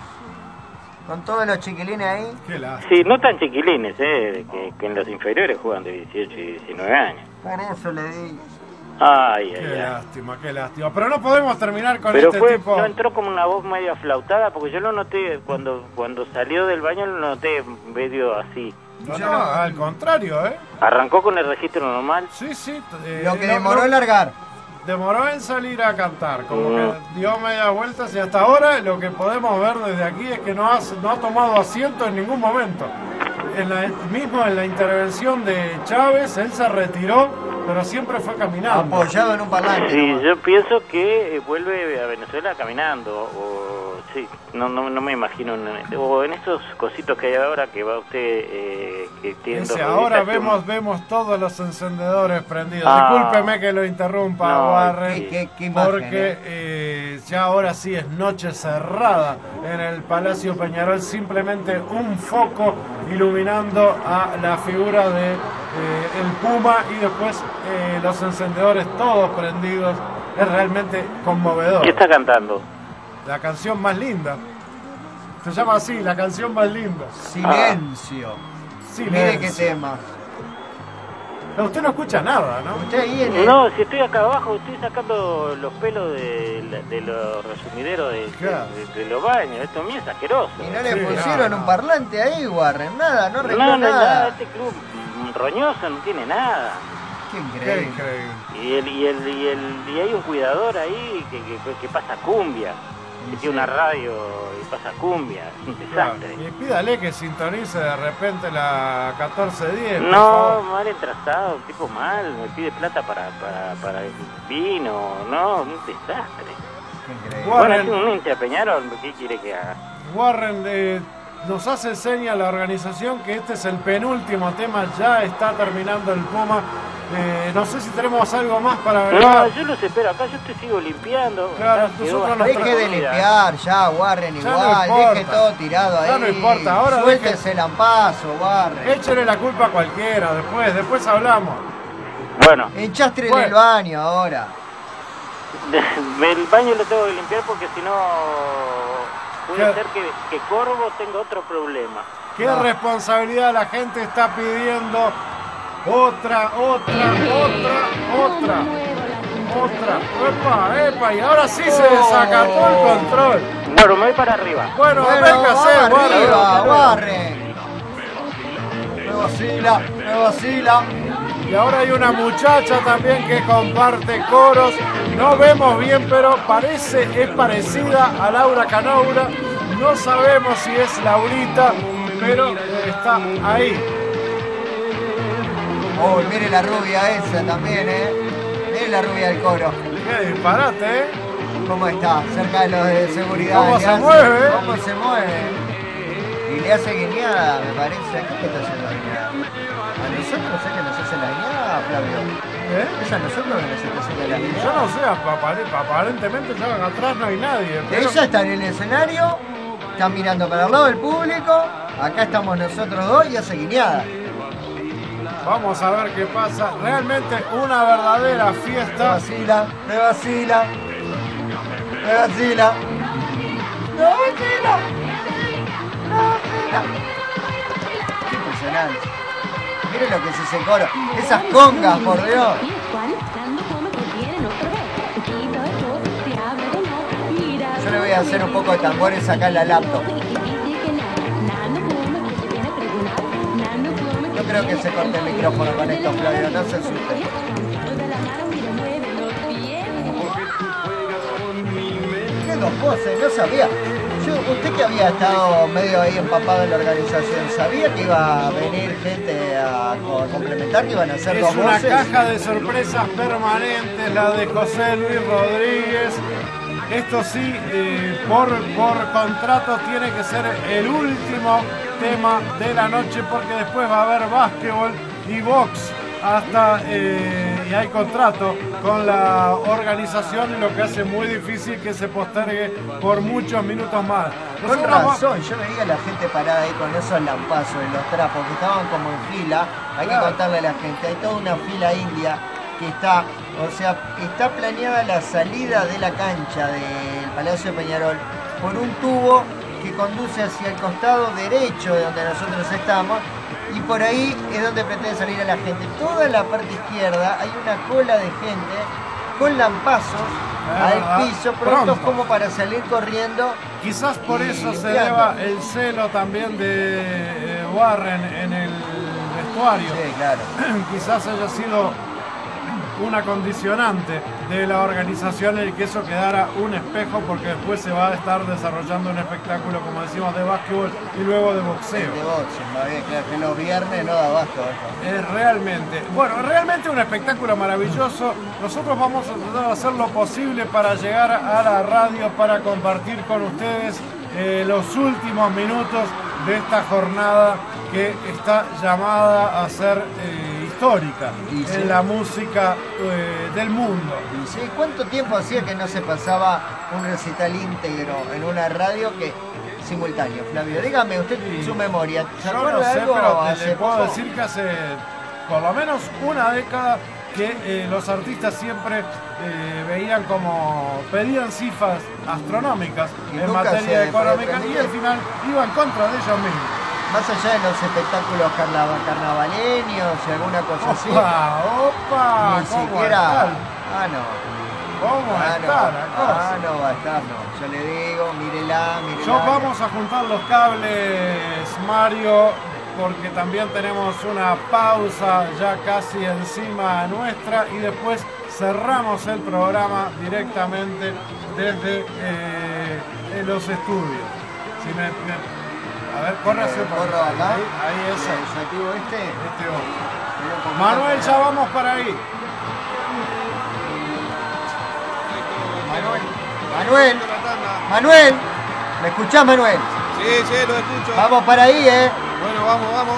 Con todos los chiquilines ahí. Sí, no tan chiquilines, que en los inferiores juegan de 18 y 19 años. Por eso le digo. Ay. Qué lástima. Pero no podemos terminar con pero este tipo. No entró como una voz medio aflautada, porque yo lo noté cuando salió del baño, lo noté medio así. No, al contrario, Arrancó con el registro normal. Sí. Lo que demoró en largar. Demoró en salir a cantar, como que dio media vuelta y hasta ahora lo que podemos ver desde aquí es que no ha tomado asiento en ningún momento. En la intervención de Chávez, él se retiró, pero siempre fue caminando. Apoyado en un parlante. Sí, yo pienso que vuelve a Venezuela caminando, sí, no me imagino, o en esos cositos que hay ahora que va usted, que tiene ahora vemos todos los encendedores prendidos. Discúlpeme que lo interrumpa, Warren, qué imagen, porque ya ahora sí es noche cerrada en el Palacio Peñarol, simplemente un foco iluminando a la figura de el Puma y después los encendedores todos prendidos. Es realmente conmovedor. ¿Qué está cantando? La canción más linda. Se llama así, la canción más linda. Silencio. Mire qué tema. No, usted no escucha nada, ¿no? Usted ahí No, si estoy acá abajo, estoy sacando los pelos de los resumideros de los baños. Esto es muy asqueroso. Y no le pusieron un parlante ahí, Warren. Nada, no arregló nada. nada. Este club roñoso no tiene nada. Qué increíble. Y hay un cuidador ahí que pasa cumbia. Que tiene una radio y pasa cumbia. Es un desastre. Y pídale que sintonice de repente la 1410. No, mal entrasado, tipo mal. Me pide plata para el vino. No, un desastre. Qué increíble. Warren, bueno, un hincha de Peñarol, ¿qué quiere que haga? Warren, nos hace seña la organización que este es el penúltimo tema. Ya está terminando el Puma. No sé si tenemos algo más para ver. No, yo los espero acá, yo te sigo limpiando. Claro, deje de limpiar ya, Warren, igual, no deje todo tirado ahí. Ya no importa, ahora suéltese el lampazo, Warren. Échale la culpa a cualquiera, después hablamos. Bueno. Enchastre en el baño ahora. El baño lo tengo que limpiar porque si no puede ser que Corvo tenga otro problema. ¿Qué responsabilidad la gente está pidiendo? Otra. Epa, y ahora sí se desacató el control. Bueno, me voy para arriba. Bueno, vamos arriba, Warren. Warren. Me vacila. Y ahora hay una muchacha también que comparte coros. No vemos bien, pero es parecida a Laura Canoura. No sabemos si es Laurita, pero está ahí. Oh, mire la rubia esa también, Mire la rubia del coro. Qué disparate, ¿Cómo está? Cerca de los de seguridad. ¿Cómo se mueve? ¿Cómo se mueve? Y le hace guiñada, me parece. ¿A qué está haciendo guiñada? ¿A nosotros es que nos hace la guiñada, Flavio? ¿Es a nosotros que nos está haciendo la guiñada? Yo no sé, aparentemente ya atrás no hay nadie. Pero... Ella está en el escenario, está mirando para el lado del público. Acá estamos nosotros dos y hace guiñada. Vamos a ver qué pasa. Realmente una verdadera fiesta. Me vacila. Qué impresionante. Miren lo que es ese coro. Esas congas, por Dios. Yo le voy a hacer un poco de tambores acá en la laptop. No creo que se corte el micrófono con esto, Flavio, no se asuste. Qué dos voces, no sabía. Usted que había estado medio ahí empapado en la organización, ¿sabía que iba a venir gente a complementar, que iban a hacer dos voces? Es una caja de sorpresas permanentes, la de José Luis Rodríguez. Esto sí, por contrato tiene que ser el último tema de la noche, porque después va a haber básquetbol y box y hay contrato con la organización, y lo que hace muy difícil que se postergue por muchos minutos más. Con razón, yo veía a la gente parada ahí con esos lampazos en los trapos que estaban como en fila. Hay que contarle a la gente, hay toda una fila india que está planeada la salida de la cancha del Palacio de Peñarol por un tubo que conduce hacia el costado derecho de donde nosotros estamos, y por ahí es donde pretende salir a la gente. Toda la parte izquierda hay una cola de gente con lampazos al piso, prontos como para salir corriendo. Quizás por eso se deba el celo también de Warren en el vestuario. Sí, claro. Quizás haya sido una condicionante de la organización el que eso quedara un espejo, porque después se va a estar desarrollando un espectáculo, como decimos, de básquetbol y luego de boxeo. De boxeo, claro, que los viernes no da abasto. Es realmente un espectáculo maravilloso. Nosotros vamos a tratar de hacer lo posible para llegar a la radio, para compartir con ustedes los últimos minutos de esta jornada que está llamada a ser histórica en la música del mundo. Sí, ¿cuánto tiempo hacía que no se pasaba un recital íntegro en una radio simultáneo? Flavio, dígame usted su memoria. ¿Se acuerda de algo? Pero le puedo decir que hace por lo menos una década que los artistas siempre pedían cifras astronómicas en materia económica, y al final iban contra de ellos mismos. Más allá de los espectáculos carnavaleños y alguna cosa así. ¡Opa! Ni siquiera. ¿Cómo está la cosa? No va a estar, no. Yo le digo, mírela. Vamos a juntar los cables, Mario, porque también tenemos una pausa ya casi encima nuestra, y después cerramos el programa directamente desde los estudios. A ver, corre hacia el corro acá. Ahí es. ¿Yo activo este? Manuel, ya vamos para ahí. Manuel, ¿me escuchás, Manuel? Sí, lo escucho. Vamos para ahí, Bueno, vamos.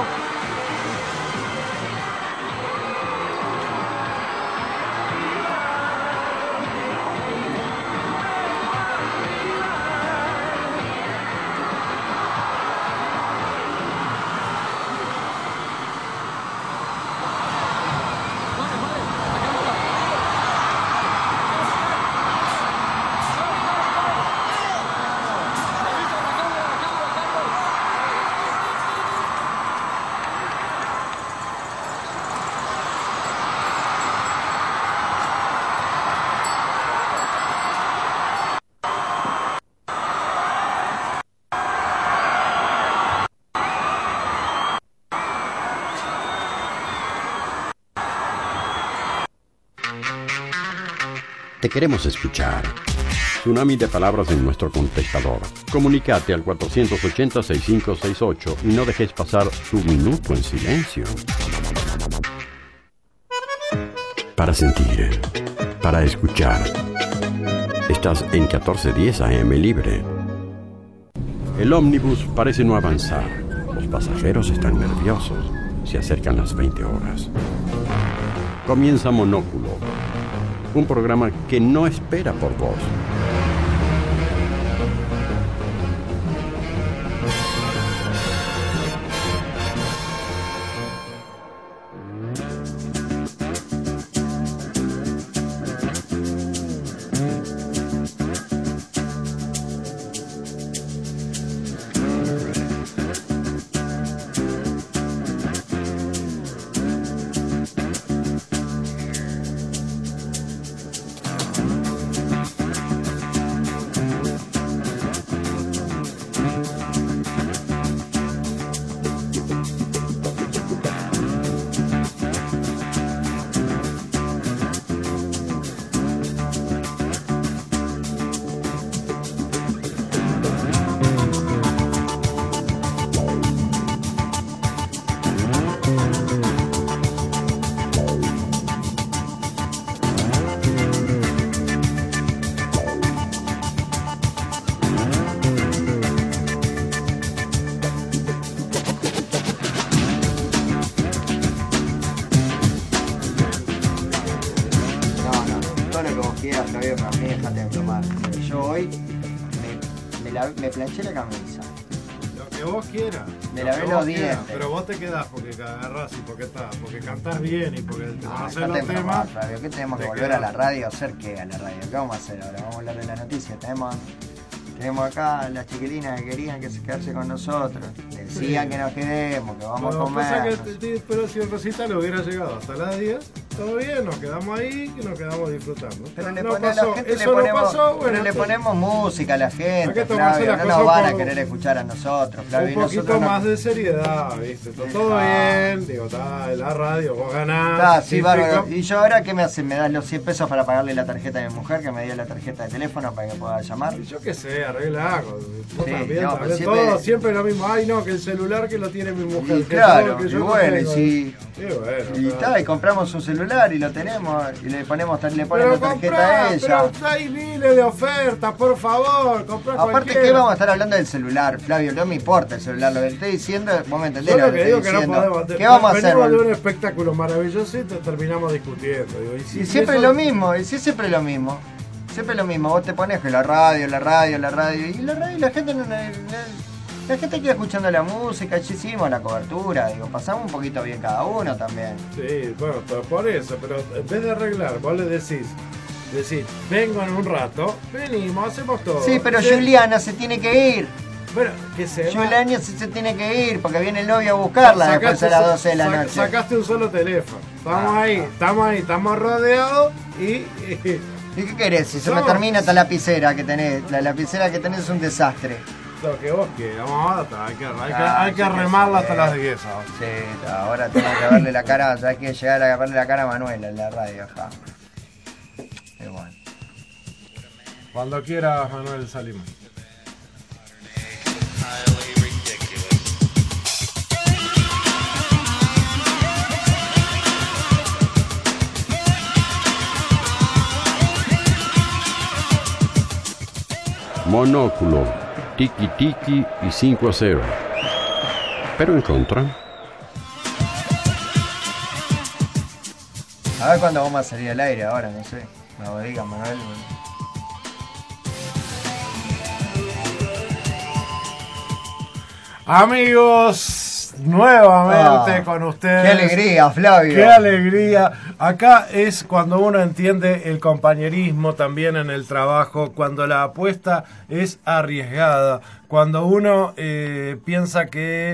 Te queremos escuchar. Tsunami de palabras en nuestro contestador. Comunícate al 480-6568 y no dejes pasar tu minuto en silencio. Para sentir, para escuchar. Estás en 1410 AM Libre. El ómnibus parece no avanzar. Los pasajeros están nerviosos. Se acercan las 20 horas. Comienza Monóculo, un programa que no espera por vos. Me planché la camisa. Lo que vos quieras. Me lavé los dientes. Pero vos te quedás porque agarrás y porque cantás bien y porque te vas a hacer los temas. temas. Flavio, ¿qué tenemos que volver a la radio? ¿Hacer qué a la radio? ¿Qué vamos a hacer ahora? Vamos a hablar de la noticia. Tenemos acá las chiquilinas que querían que se quedarse con nosotros. Decían que nos quedemos, que vamos a comer. Pero si el recital hubiera llegado hasta las 10, todo bien, nos quedamos ahí y nos quedamos disfrutando. Pero no pasó, le ponemos música a la gente, Flavio, no nos van a querer escuchar a nosotros, Flavio. Un poquito más de seriedad, ¿viste? Todo bien, digo, está en la radio, vos ganás. Sí, bárbaro. Y yo ahora, ¿qué me hacen? ¿Me das los 100 pesos para pagarle la tarjeta de mi mujer, que me dio la tarjeta de teléfono para que pueda llamar? Y yo qué sé, arregla. Vos también, no, también siempre... todo, siempre lo mismo. Ay, no, que el celular que lo tiene mi mujer. Y claro, que y bueno, y compramos un celular y lo tenemos y le ponemos la tarjeta a ella. Pero hay miles de ofertas, por favor, comprá aparte cualquiera. que vamos a estar hablando del celular, Flavio, no me importa el celular, lo que estoy diciendo, vos me entendés Yo lo que digo estoy que diciendo. no podemos, ¿Qué vamos a hacer? Venimos de un espectáculo maravilloso y terminamos discutiendo. Digo, y siempre lo mismo, siempre lo mismo. Siempre lo mismo, vos te pones que la radio, y la gente la gente queda escuchando la música, ya hicimos la cobertura, digo, pasamos un poquito bien cada uno también. Sí, bueno, por eso, pero en vez de arreglar, vos le decís, vengo en un rato, venimos, hacemos todo. Sí, pero Juliana se tiene que ir. Bueno, que se Juliana se tiene que ir porque viene el novio a buscarla después a las 12 de la noche. Sacaste un solo teléfono. Estamos rodeados y ¿y qué querés? Si se me termina esta lapicera que tenés, la lapicera que tenés es un desastre. Lo que vos quieras, hay que remarla hasta las 10 ahora. Sí, ahora tengo que verle la cara, hay que llegar a verle la cara a Manuela en la radio acá. Igual. Cuando quieras, Manuel, salimos. Monóculo, Tiki Tiki y 5-0. Pero en contra. A ver cuándo vamos a salir al aire ahora, no sé. No diga, Manuel. Amigos, nuevamente con ustedes. ¡Qué alegría, Flavio! ¡Qué alegría! Acá es cuando uno entiende el compañerismo también en el trabajo, cuando la apuesta es arriesgada, cuando uno piensa que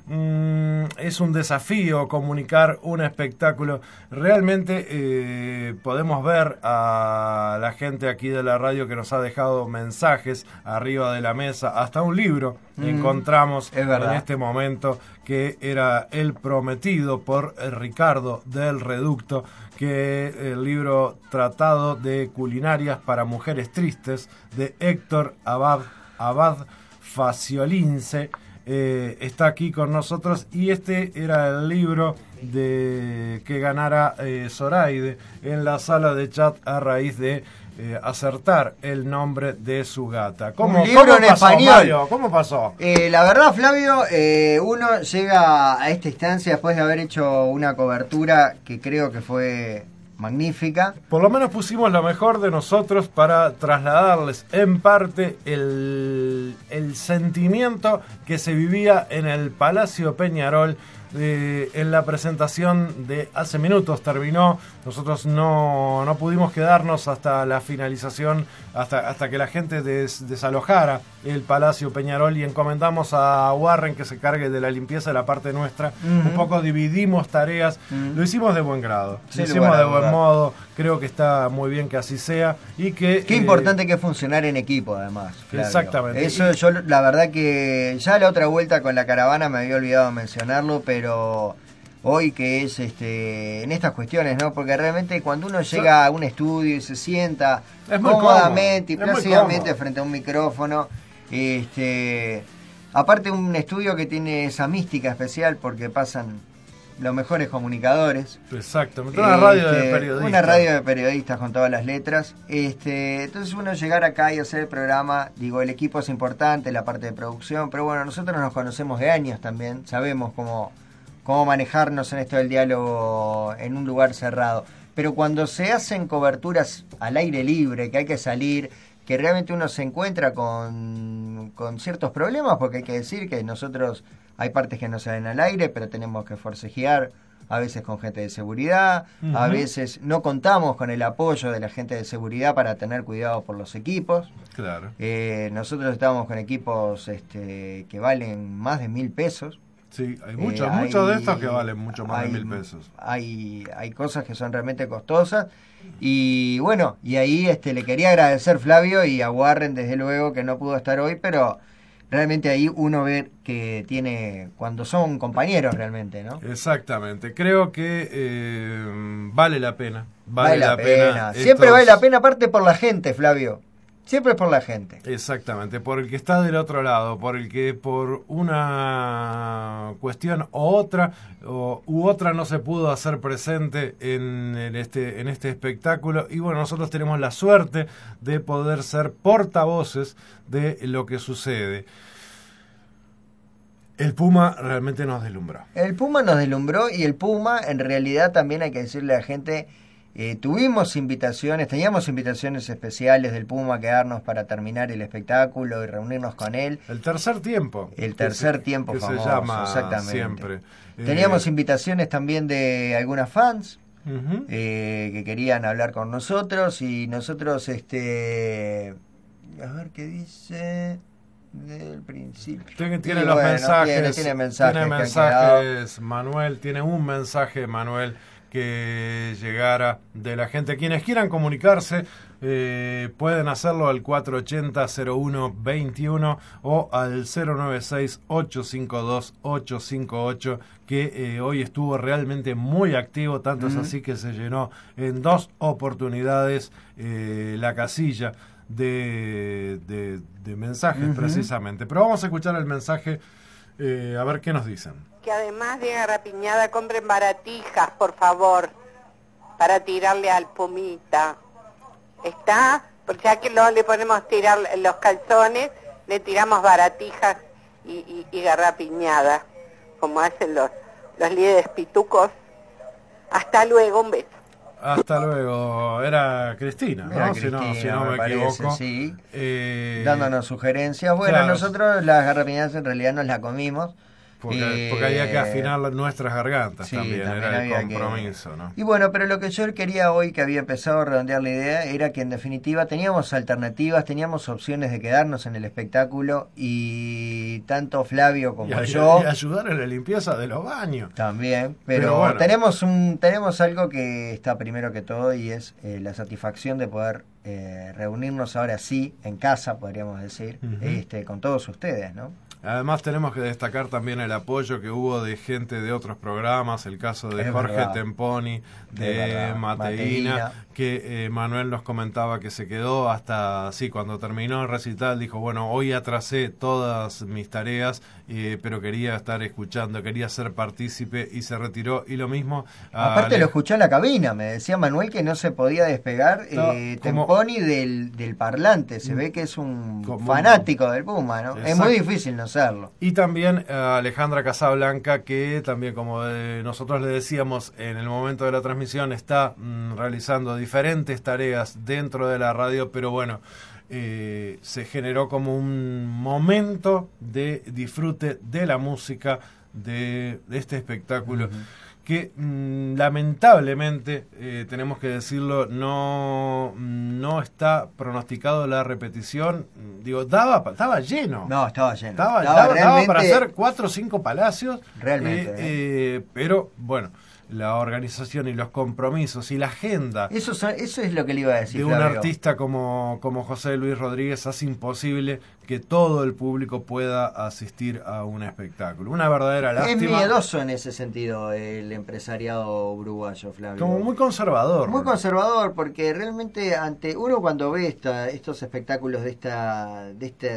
es un desafío comunicar un espectáculo. Realmente podemos ver a la gente aquí de la radio que nos ha dejado mensajes arriba de la mesa, hasta un libro encontramos en este momento, que era El Prometido por Ricardo del Reducto, que el libro Tratado de Culinarias para Mujeres Tristes de Héctor Abad Faciolince. Está aquí con nosotros, y este era el libro de que ganara Zoraide en la sala de chat a raíz de acertar el nombre de su gata. Un libro en pasó, español. Mario? ¿Cómo pasó? La verdad, Flavio, uno llega a esta instancia después de haber hecho una cobertura que creo que fue magnífica. Por lo menos pusimos lo mejor de nosotros para trasladarles en parte el sentimiento que se vivía en el Palacio Peñarol. En la presentación de hace minutos terminó. Nosotros no pudimos quedarnos hasta la finalización, hasta que la gente desalojara el Palacio Peñarol, y encomendamos a Warren que se cargue de la limpieza de la parte nuestra. Un poco dividimos tareas. Lo hicimos de buen grado, lo hicimos de buen modo. Creo que está muy bien que así sea, y que qué importante que es funcionar en equipo, además, Flavio. Exactamente. Eso yo la verdad que ya la otra vuelta con la caravana me había olvidado mencionarlo, pero hoy que es en estas cuestiones, ¿no? Porque realmente cuando uno llega a un estudio y se sienta cómodamente y plácidamente frente a un micrófono, aparte un estudio que tiene esa mística especial porque pasan los mejores comunicadores. Exactamente, una radio de periodistas. Una radio de periodistas con todas las letras. Entonces uno llegar acá y hacer el programa, digo, el equipo es importante, la parte de producción, pero bueno, nosotros nos conocemos de años también, sabemos cómo manejarnos en esto del diálogo en un lugar cerrado. Pero cuando se hacen coberturas al aire libre, que hay que salir, que realmente uno se encuentra con ciertos problemas, porque hay que decir que nosotros hay partes que no salen al aire, pero tenemos que forcejear, a veces con gente de seguridad, a veces no contamos con el apoyo de la gente de seguridad para tener cuidado por los equipos. Claro. Nosotros estamos con equipos que valen más de 1.000 pesos. Sí, hay muchos de estos que valen mucho más de 1.000 pesos. Hay cosas que son realmente costosas. Y bueno, y ahí le quería agradecer, Flavio, y a Warren, desde luego, que no pudo estar hoy, pero realmente ahí uno ve que tiene, cuando son compañeros realmente, ¿no? Exactamente, creo que vale la pena. Vale la pena. Siempre vale la pena, aparte por la gente, Flavio. Siempre es por la gente. Exactamente, por el que está del otro lado, por el que por una cuestión u otra no se pudo hacer presente en este espectáculo. Y bueno, nosotros tenemos la suerte de poder ser portavoces de lo que sucede. El Puma realmente nos deslumbró. El Puma nos deslumbró, y el Puma, en realidad, también hay que decirle a la gente... teníamos invitaciones especiales del Puma a quedarnos para terminar el espectáculo y reunirnos con él. El tercer tiempo. El tercer tiempo que famoso, se llama exactamente. Siempre. Teníamos invitaciones también de algunas fans que querían hablar con nosotros, y nosotros, a ver qué dice... del principio. Tiene los mensajes. Tiene mensajes. Manuel, tiene un mensaje, Manuel, que llegara de la gente. Quienes quieran comunicarse pueden hacerlo al 480-0121 o al 096-852-858, que hoy estuvo realmente muy activo, tanto es así que se llenó en 2 oportunidades la casilla de mensajes precisamente. Pero vamos a escuchar el mensaje, a ver qué nos dicen. Que además de garrapiñada compren baratijas, por favor, para tirarle al Pumita. ¿Está? Porque ya que no le ponemos tirar los calzones, le tiramos baratijas y garrapiñada, como hacen los líderes pitucos. Hasta luego, un beso. Hasta luego. Era Cristina, ¿no? Si no me equivoco. Sí. Dándonos sugerencias. Bueno, claro. Nosotros las garrapiñadas en realidad nos las comimos. Porque había que afinar nuestras gargantas, sí, también era el compromiso, ¿no? Y bueno, pero lo que yo quería hoy, que había empezado a redondear la idea, era que en definitiva teníamos alternativas, teníamos opciones de quedarnos en el espectáculo, y tanto Flavio como yo... Y ayudar en la limpieza de los baños. También, pero bueno, tenemos algo que está primero que todo, y es la satisfacción de poder reunirnos ahora sí, en casa, podríamos decir, con todos ustedes, ¿no? Además tenemos que destacar también el apoyo que hubo de gente de otros programas, el caso de Jorge Temponi, de Mateína, que Manuel nos comentaba que se quedó hasta, cuando terminó el recital, dijo, bueno, hoy atrasé todas mis tareas, pero quería estar escuchando, quería ser partícipe, y se retiró, y lo mismo... Aparte lo escuchó en la cabina, me decía Manuel que no se podía despegar Temponi del parlante, se ve que es un fanático del Puma, ¿no? Exacto. Es muy difícil no serlo. Y también Alejandra Casablanca, que también, como nosotros le decíamos en el momento de la transmisión, está realizando diferentes tareas dentro de la radio, pero bueno, se generó como un momento de disfrute de la música, de este espectáculo, que lamentablemente, tenemos que decirlo, no está pronosticado la repetición. Digo, estaba lleno. No, estaba lleno. Daba para hacer 4 o 5 palacios. Realmente. Pero bueno, la organización y los compromisos y la agenda. Eso es lo que le iba a decir, de un artista como José Luis Rodríguez hace imposible que todo el público pueda asistir a un espectáculo. Una verdadera lástima. Es miedoso en ese sentido el empresariado uruguayo, Flavio. Como muy conservador. Muy conservador, porque realmente uno cuando ve estos espectáculos de esta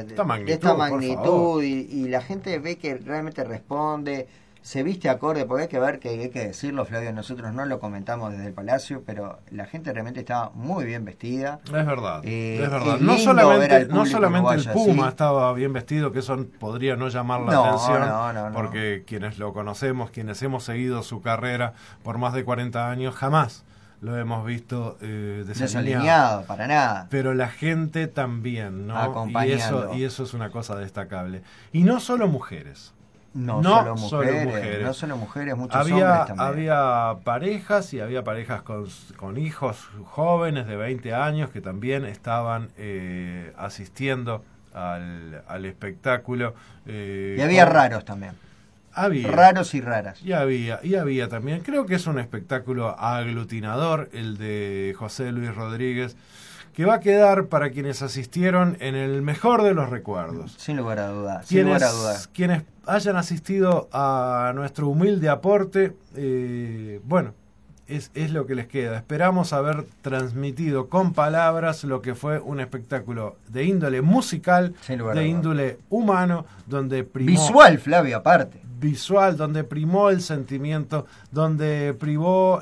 magnitud y la gente ve que realmente responde, se viste acorde, porque hay que ver que hay que decirlo, Flavio, nosotros no lo comentamos desde el Palacio, pero la gente realmente estaba muy bien vestida. Es verdad, es verdad. No solamente el Puma estaba bien vestido, que eso podría no llamar la atención, porque quienes lo conocemos, quienes hemos seguido su carrera por más de 40 años, jamás lo hemos visto desalineado, para nada. Pero la gente también, ¿no? Acompañando. Y eso es una cosa destacable. Y no solo mujeres. No solo mujeres, muchos hombres también. Había parejas, y había parejas con hijos jóvenes de 20 años que también estaban asistiendo al espectáculo. Y había raros también. Había raros y raras. Y había también. Creo que es un espectáculo aglutinador el de José Luis Rodríguez, que va a quedar para quienes asistieron en el mejor de los recuerdos. Sin lugar a dudas. Quienes hayan asistido a nuestro humilde aporte, bueno, es lo que les queda. Esperamos haber transmitido con palabras lo que fue un espectáculo de índole musical, de índole humano, donde primó... Visual, Flavio, aparte. Visual, donde primó el sentimiento, donde primó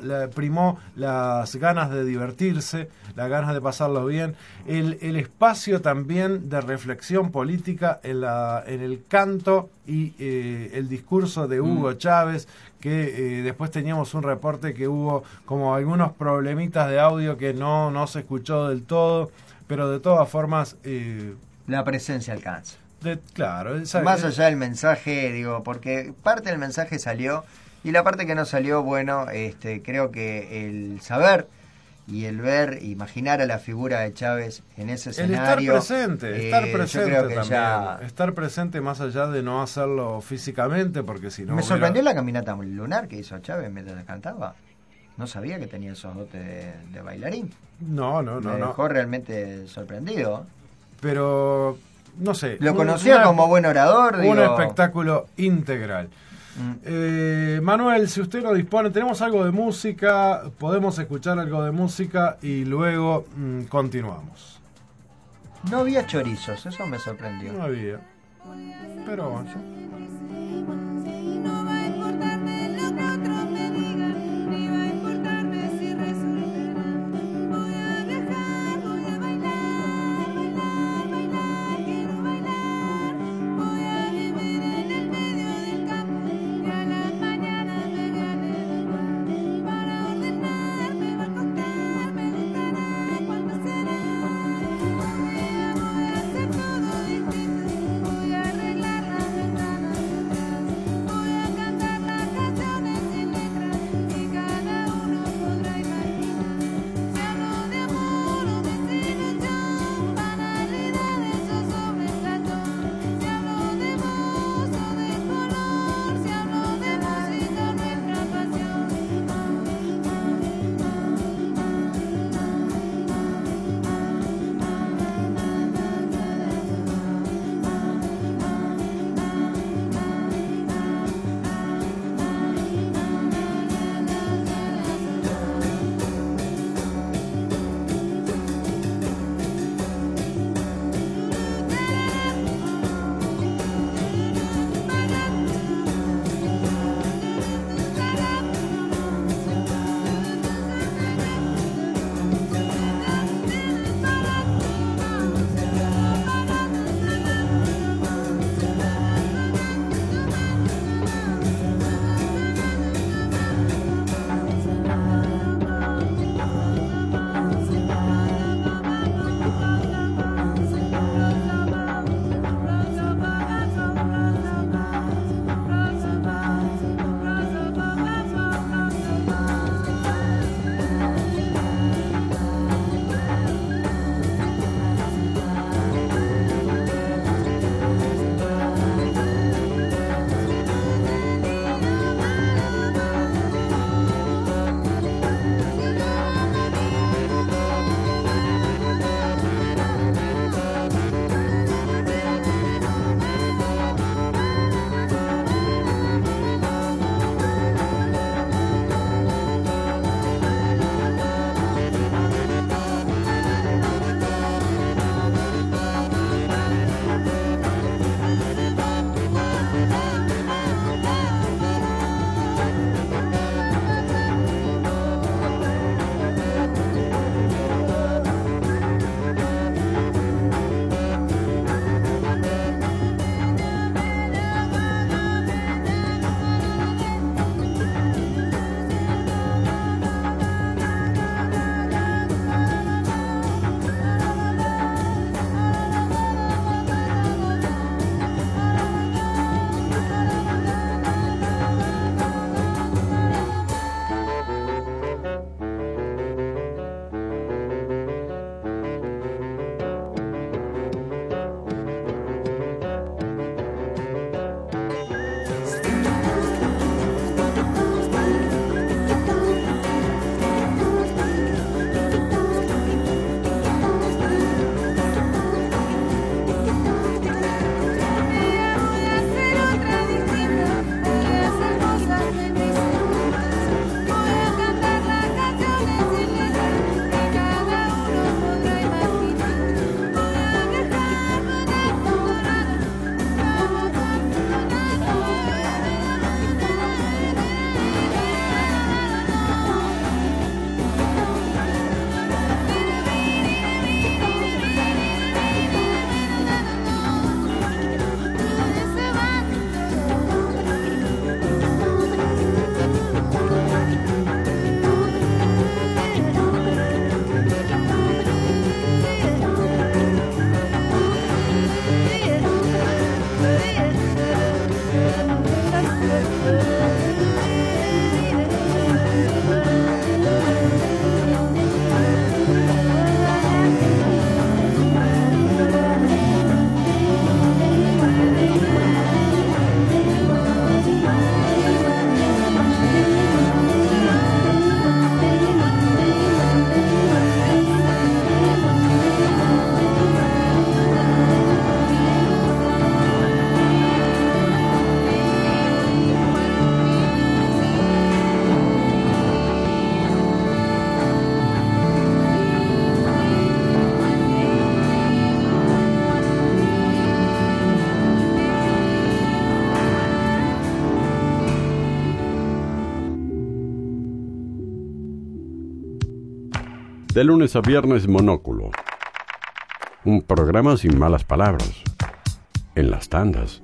las ganas de divertirse, las ganas de pasarlo bien, el espacio también de reflexión política en el canto y el discurso de Hugo Chávez, que después teníamos un reporte que hubo como algunos problemitas de audio que no se escuchó del todo, pero de todas formas... la presencia alcanza. Claro, más allá del mensaje, digo, porque parte del mensaje salió y la parte que no salió, bueno, creo que el saber y el ver, imaginar a la figura de Chávez en ese escenario, estar presente yo creo que también, estar presente más allá de no hacerlo físicamente, porque si no me sorprendió la caminata lunar que hizo Chávez mientras cantaba. No sabía que tenía esos dotes de bailarín. Me dejó realmente sorprendido. Pero no sé. Lo conocía como buen orador. Un espectáculo integral. Manuel, si usted lo dispone, tenemos algo de música, podemos escuchar algo de música y luego continuamos. No había chorizos, eso me sorprendió. No había. Pero bueno. De lunes a viernes, Monóculo. Un programa sin malas palabras. En las tandas.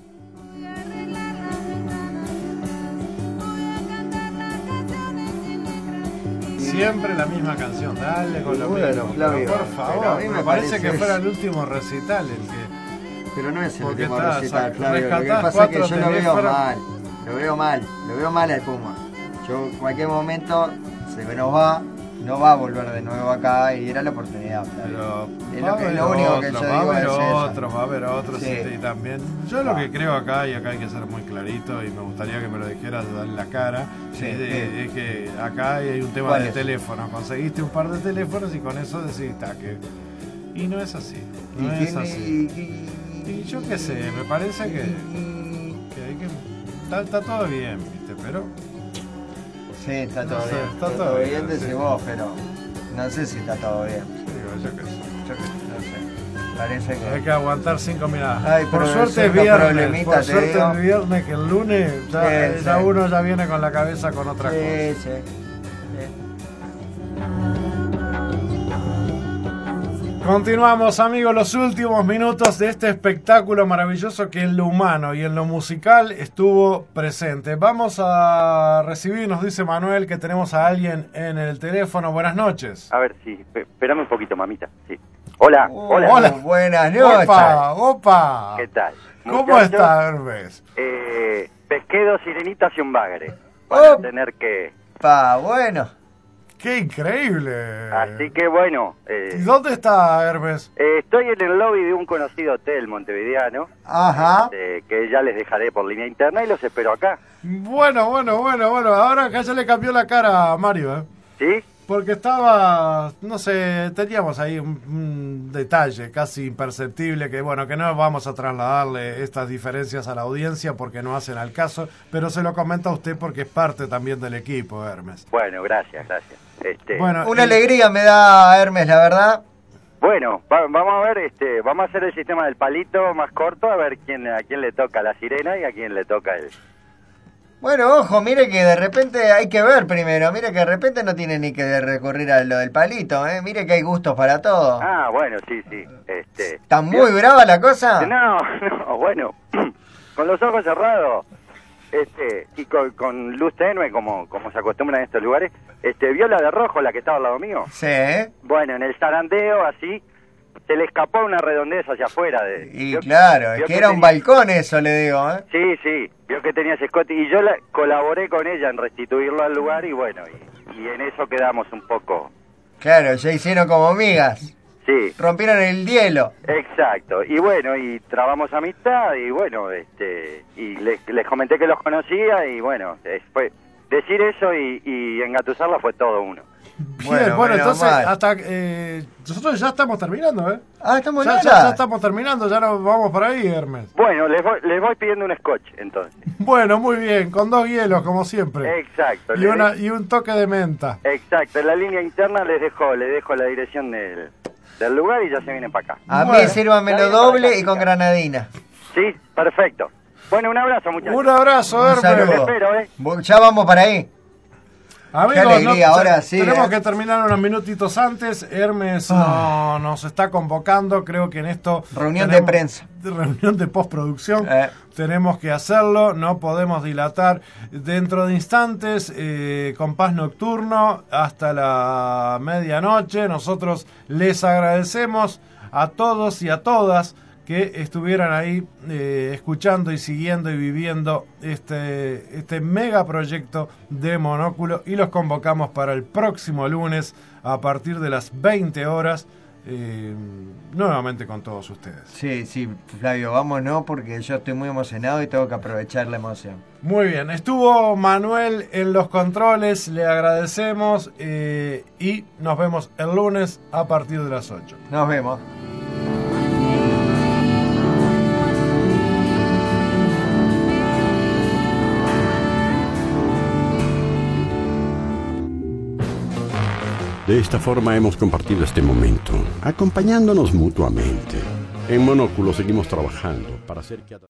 Siempre la misma canción, dale con lo Bueno, mismo. Flavio, Pero por pero a favor, mí me me parece que parece fuera eso. el último recital el que... Pero no es el Porque último está, recital, Flavio. Lo que rescatás pasa es que cuatro yo lo veo teléfonos. mal. Lo veo mal al Puma. Yo en cualquier momento se nos va, no va a volver de nuevo acá y era la oportunidad, Flavio. Es lo único que yo digo va a haber es eso. otros, va a haber otros Sí. y también. Yo lo que creo acá, y acá hay que ser muy clarito, y me gustaría que me lo dijeras en la cara, Sí, es que acá hay un tema ¿Cuál de es? teléfono. Conseguiste un par de teléfonos y con eso decís, que... Y no es así, no Y es tiene- así. Y yo qué sé, me parece que hay que... Está todo bien, ¿viste? Pero... Sí, está todo No sé, bien. está todo bien, decís sí. vos, pero no sé si está todo bien. Yo qué sé. No sé. Parece que... Hay que aguantar 5 minutos. Ay, Por pero suerte es cierto viernes. problemita, Por te suerte digo. es viernes que el lunes ya, Sí, ya sí. uno ya viene con la cabeza con otra cosa. Sí. Continuamos, amigos, los últimos minutos de este espectáculo maravilloso que en lo humano y en lo musical estuvo presente. Vamos a recibir, nos dice Manuel, que tenemos a alguien en el teléfono. Buenas noches. A ver, sí, espérame un poquito, mamita. Sí. Hola, hola. Hola. Buenas noches. Opa. ¿Qué tal? ¿Cómo Muchachos, está, Hermes? pesqué 2 sirenitas y un bagre. Para tener que... Bueno. ¡Qué increíble! Así que bueno... ¿Y dónde está Hermes? estoy en el lobby de un conocido hotel montevideano. Ajá. Que ya les dejaré por línea interna y los espero acá. Bueno. Ahora acá ya le cambió la cara a Mario, ¿eh? ¿Sí? Porque estaba, no sé, teníamos ahí un detalle casi imperceptible que, bueno, que no vamos a trasladarle estas diferencias a la audiencia porque no hacen al caso, pero se lo comenta a usted porque es parte también del equipo, Hermes. Bueno, gracias. Bueno, Una alegría me da Hermes, la verdad. Bueno, vamos a ver, vamos a hacer el sistema del palito más corto, a ver a quién le toca la sirena y a quién le toca el... Bueno, ojo, mire que de repente hay que ver primero. Mire que de repente no tiene ni que recurrir a lo del palito, ¿eh? Mire que hay gustos para todo. Ah, bueno, sí. ¿Está muy brava la cosa? No, bueno, con los ojos cerrados, y con luz tenue, como se acostumbra en estos lugares, ¿vio la de rojo, la que estaba al lado mío? Sí. Bueno, en el zarandeo, así, se le escapó una redondez hacia afuera. Y claro, es que era un balcón eso, le digo, ¿eh? Sí, vio que tenía ese escote, y yo colaboré con ella en restituirlo al lugar, y bueno, y en eso quedamos un poco... Claro, ya hicieron como migas. Sí. Rompieron el hielo. Exacto, y bueno, y trabamos amistad, y bueno, y les comenté que los conocía, y bueno, fue decir eso y engatusarla fue todo uno. Bien, bueno, entonces hasta nosotros ya estamos terminando, ¿eh? Ah, estamos ya estamos terminando, ya nos vamos por ahí, Hermes. Bueno, les voy pidiendo un scotch, entonces. Bueno, muy bien, con 2 hielos, como siempre. Exacto. Y un toque de menta. Exacto, en la línea interna les dejo la dirección del lugar y ya se vienen para acá. A mí sírvamelo doble y con granadina. Sí, perfecto. Bueno, un abrazo, muchachos. Un abrazo, Hermes. saludo. Espero, Ya vamos para ahí. Amigos, Qué alegría, ahora sí. Tenemos que terminar unos minutitos antes. Hermes nos está convocando, creo que en esto... Reunión de prensa. Reunión de postproducción. Tenemos que hacerlo, no podemos dilatar. Dentro de instantes, compás nocturno hasta la medianoche. Nosotros les agradecemos a todos y a todas que estuvieran ahí escuchando y siguiendo y viviendo este mega proyecto de Monóculo, y los convocamos para el próximo lunes a partir de las 20 horas nuevamente con todos ustedes. Sí, Flavio, vámonos porque yo estoy muy emocionado y tengo que aprovechar la emoción. Muy bien, estuvo Manuel en los controles, le agradecemos y nos vemos el lunes a partir de las 8. Nos vemos. De esta forma hemos compartido este momento, acompañándonos mutuamente. En Monóculo seguimos trabajando para hacer que...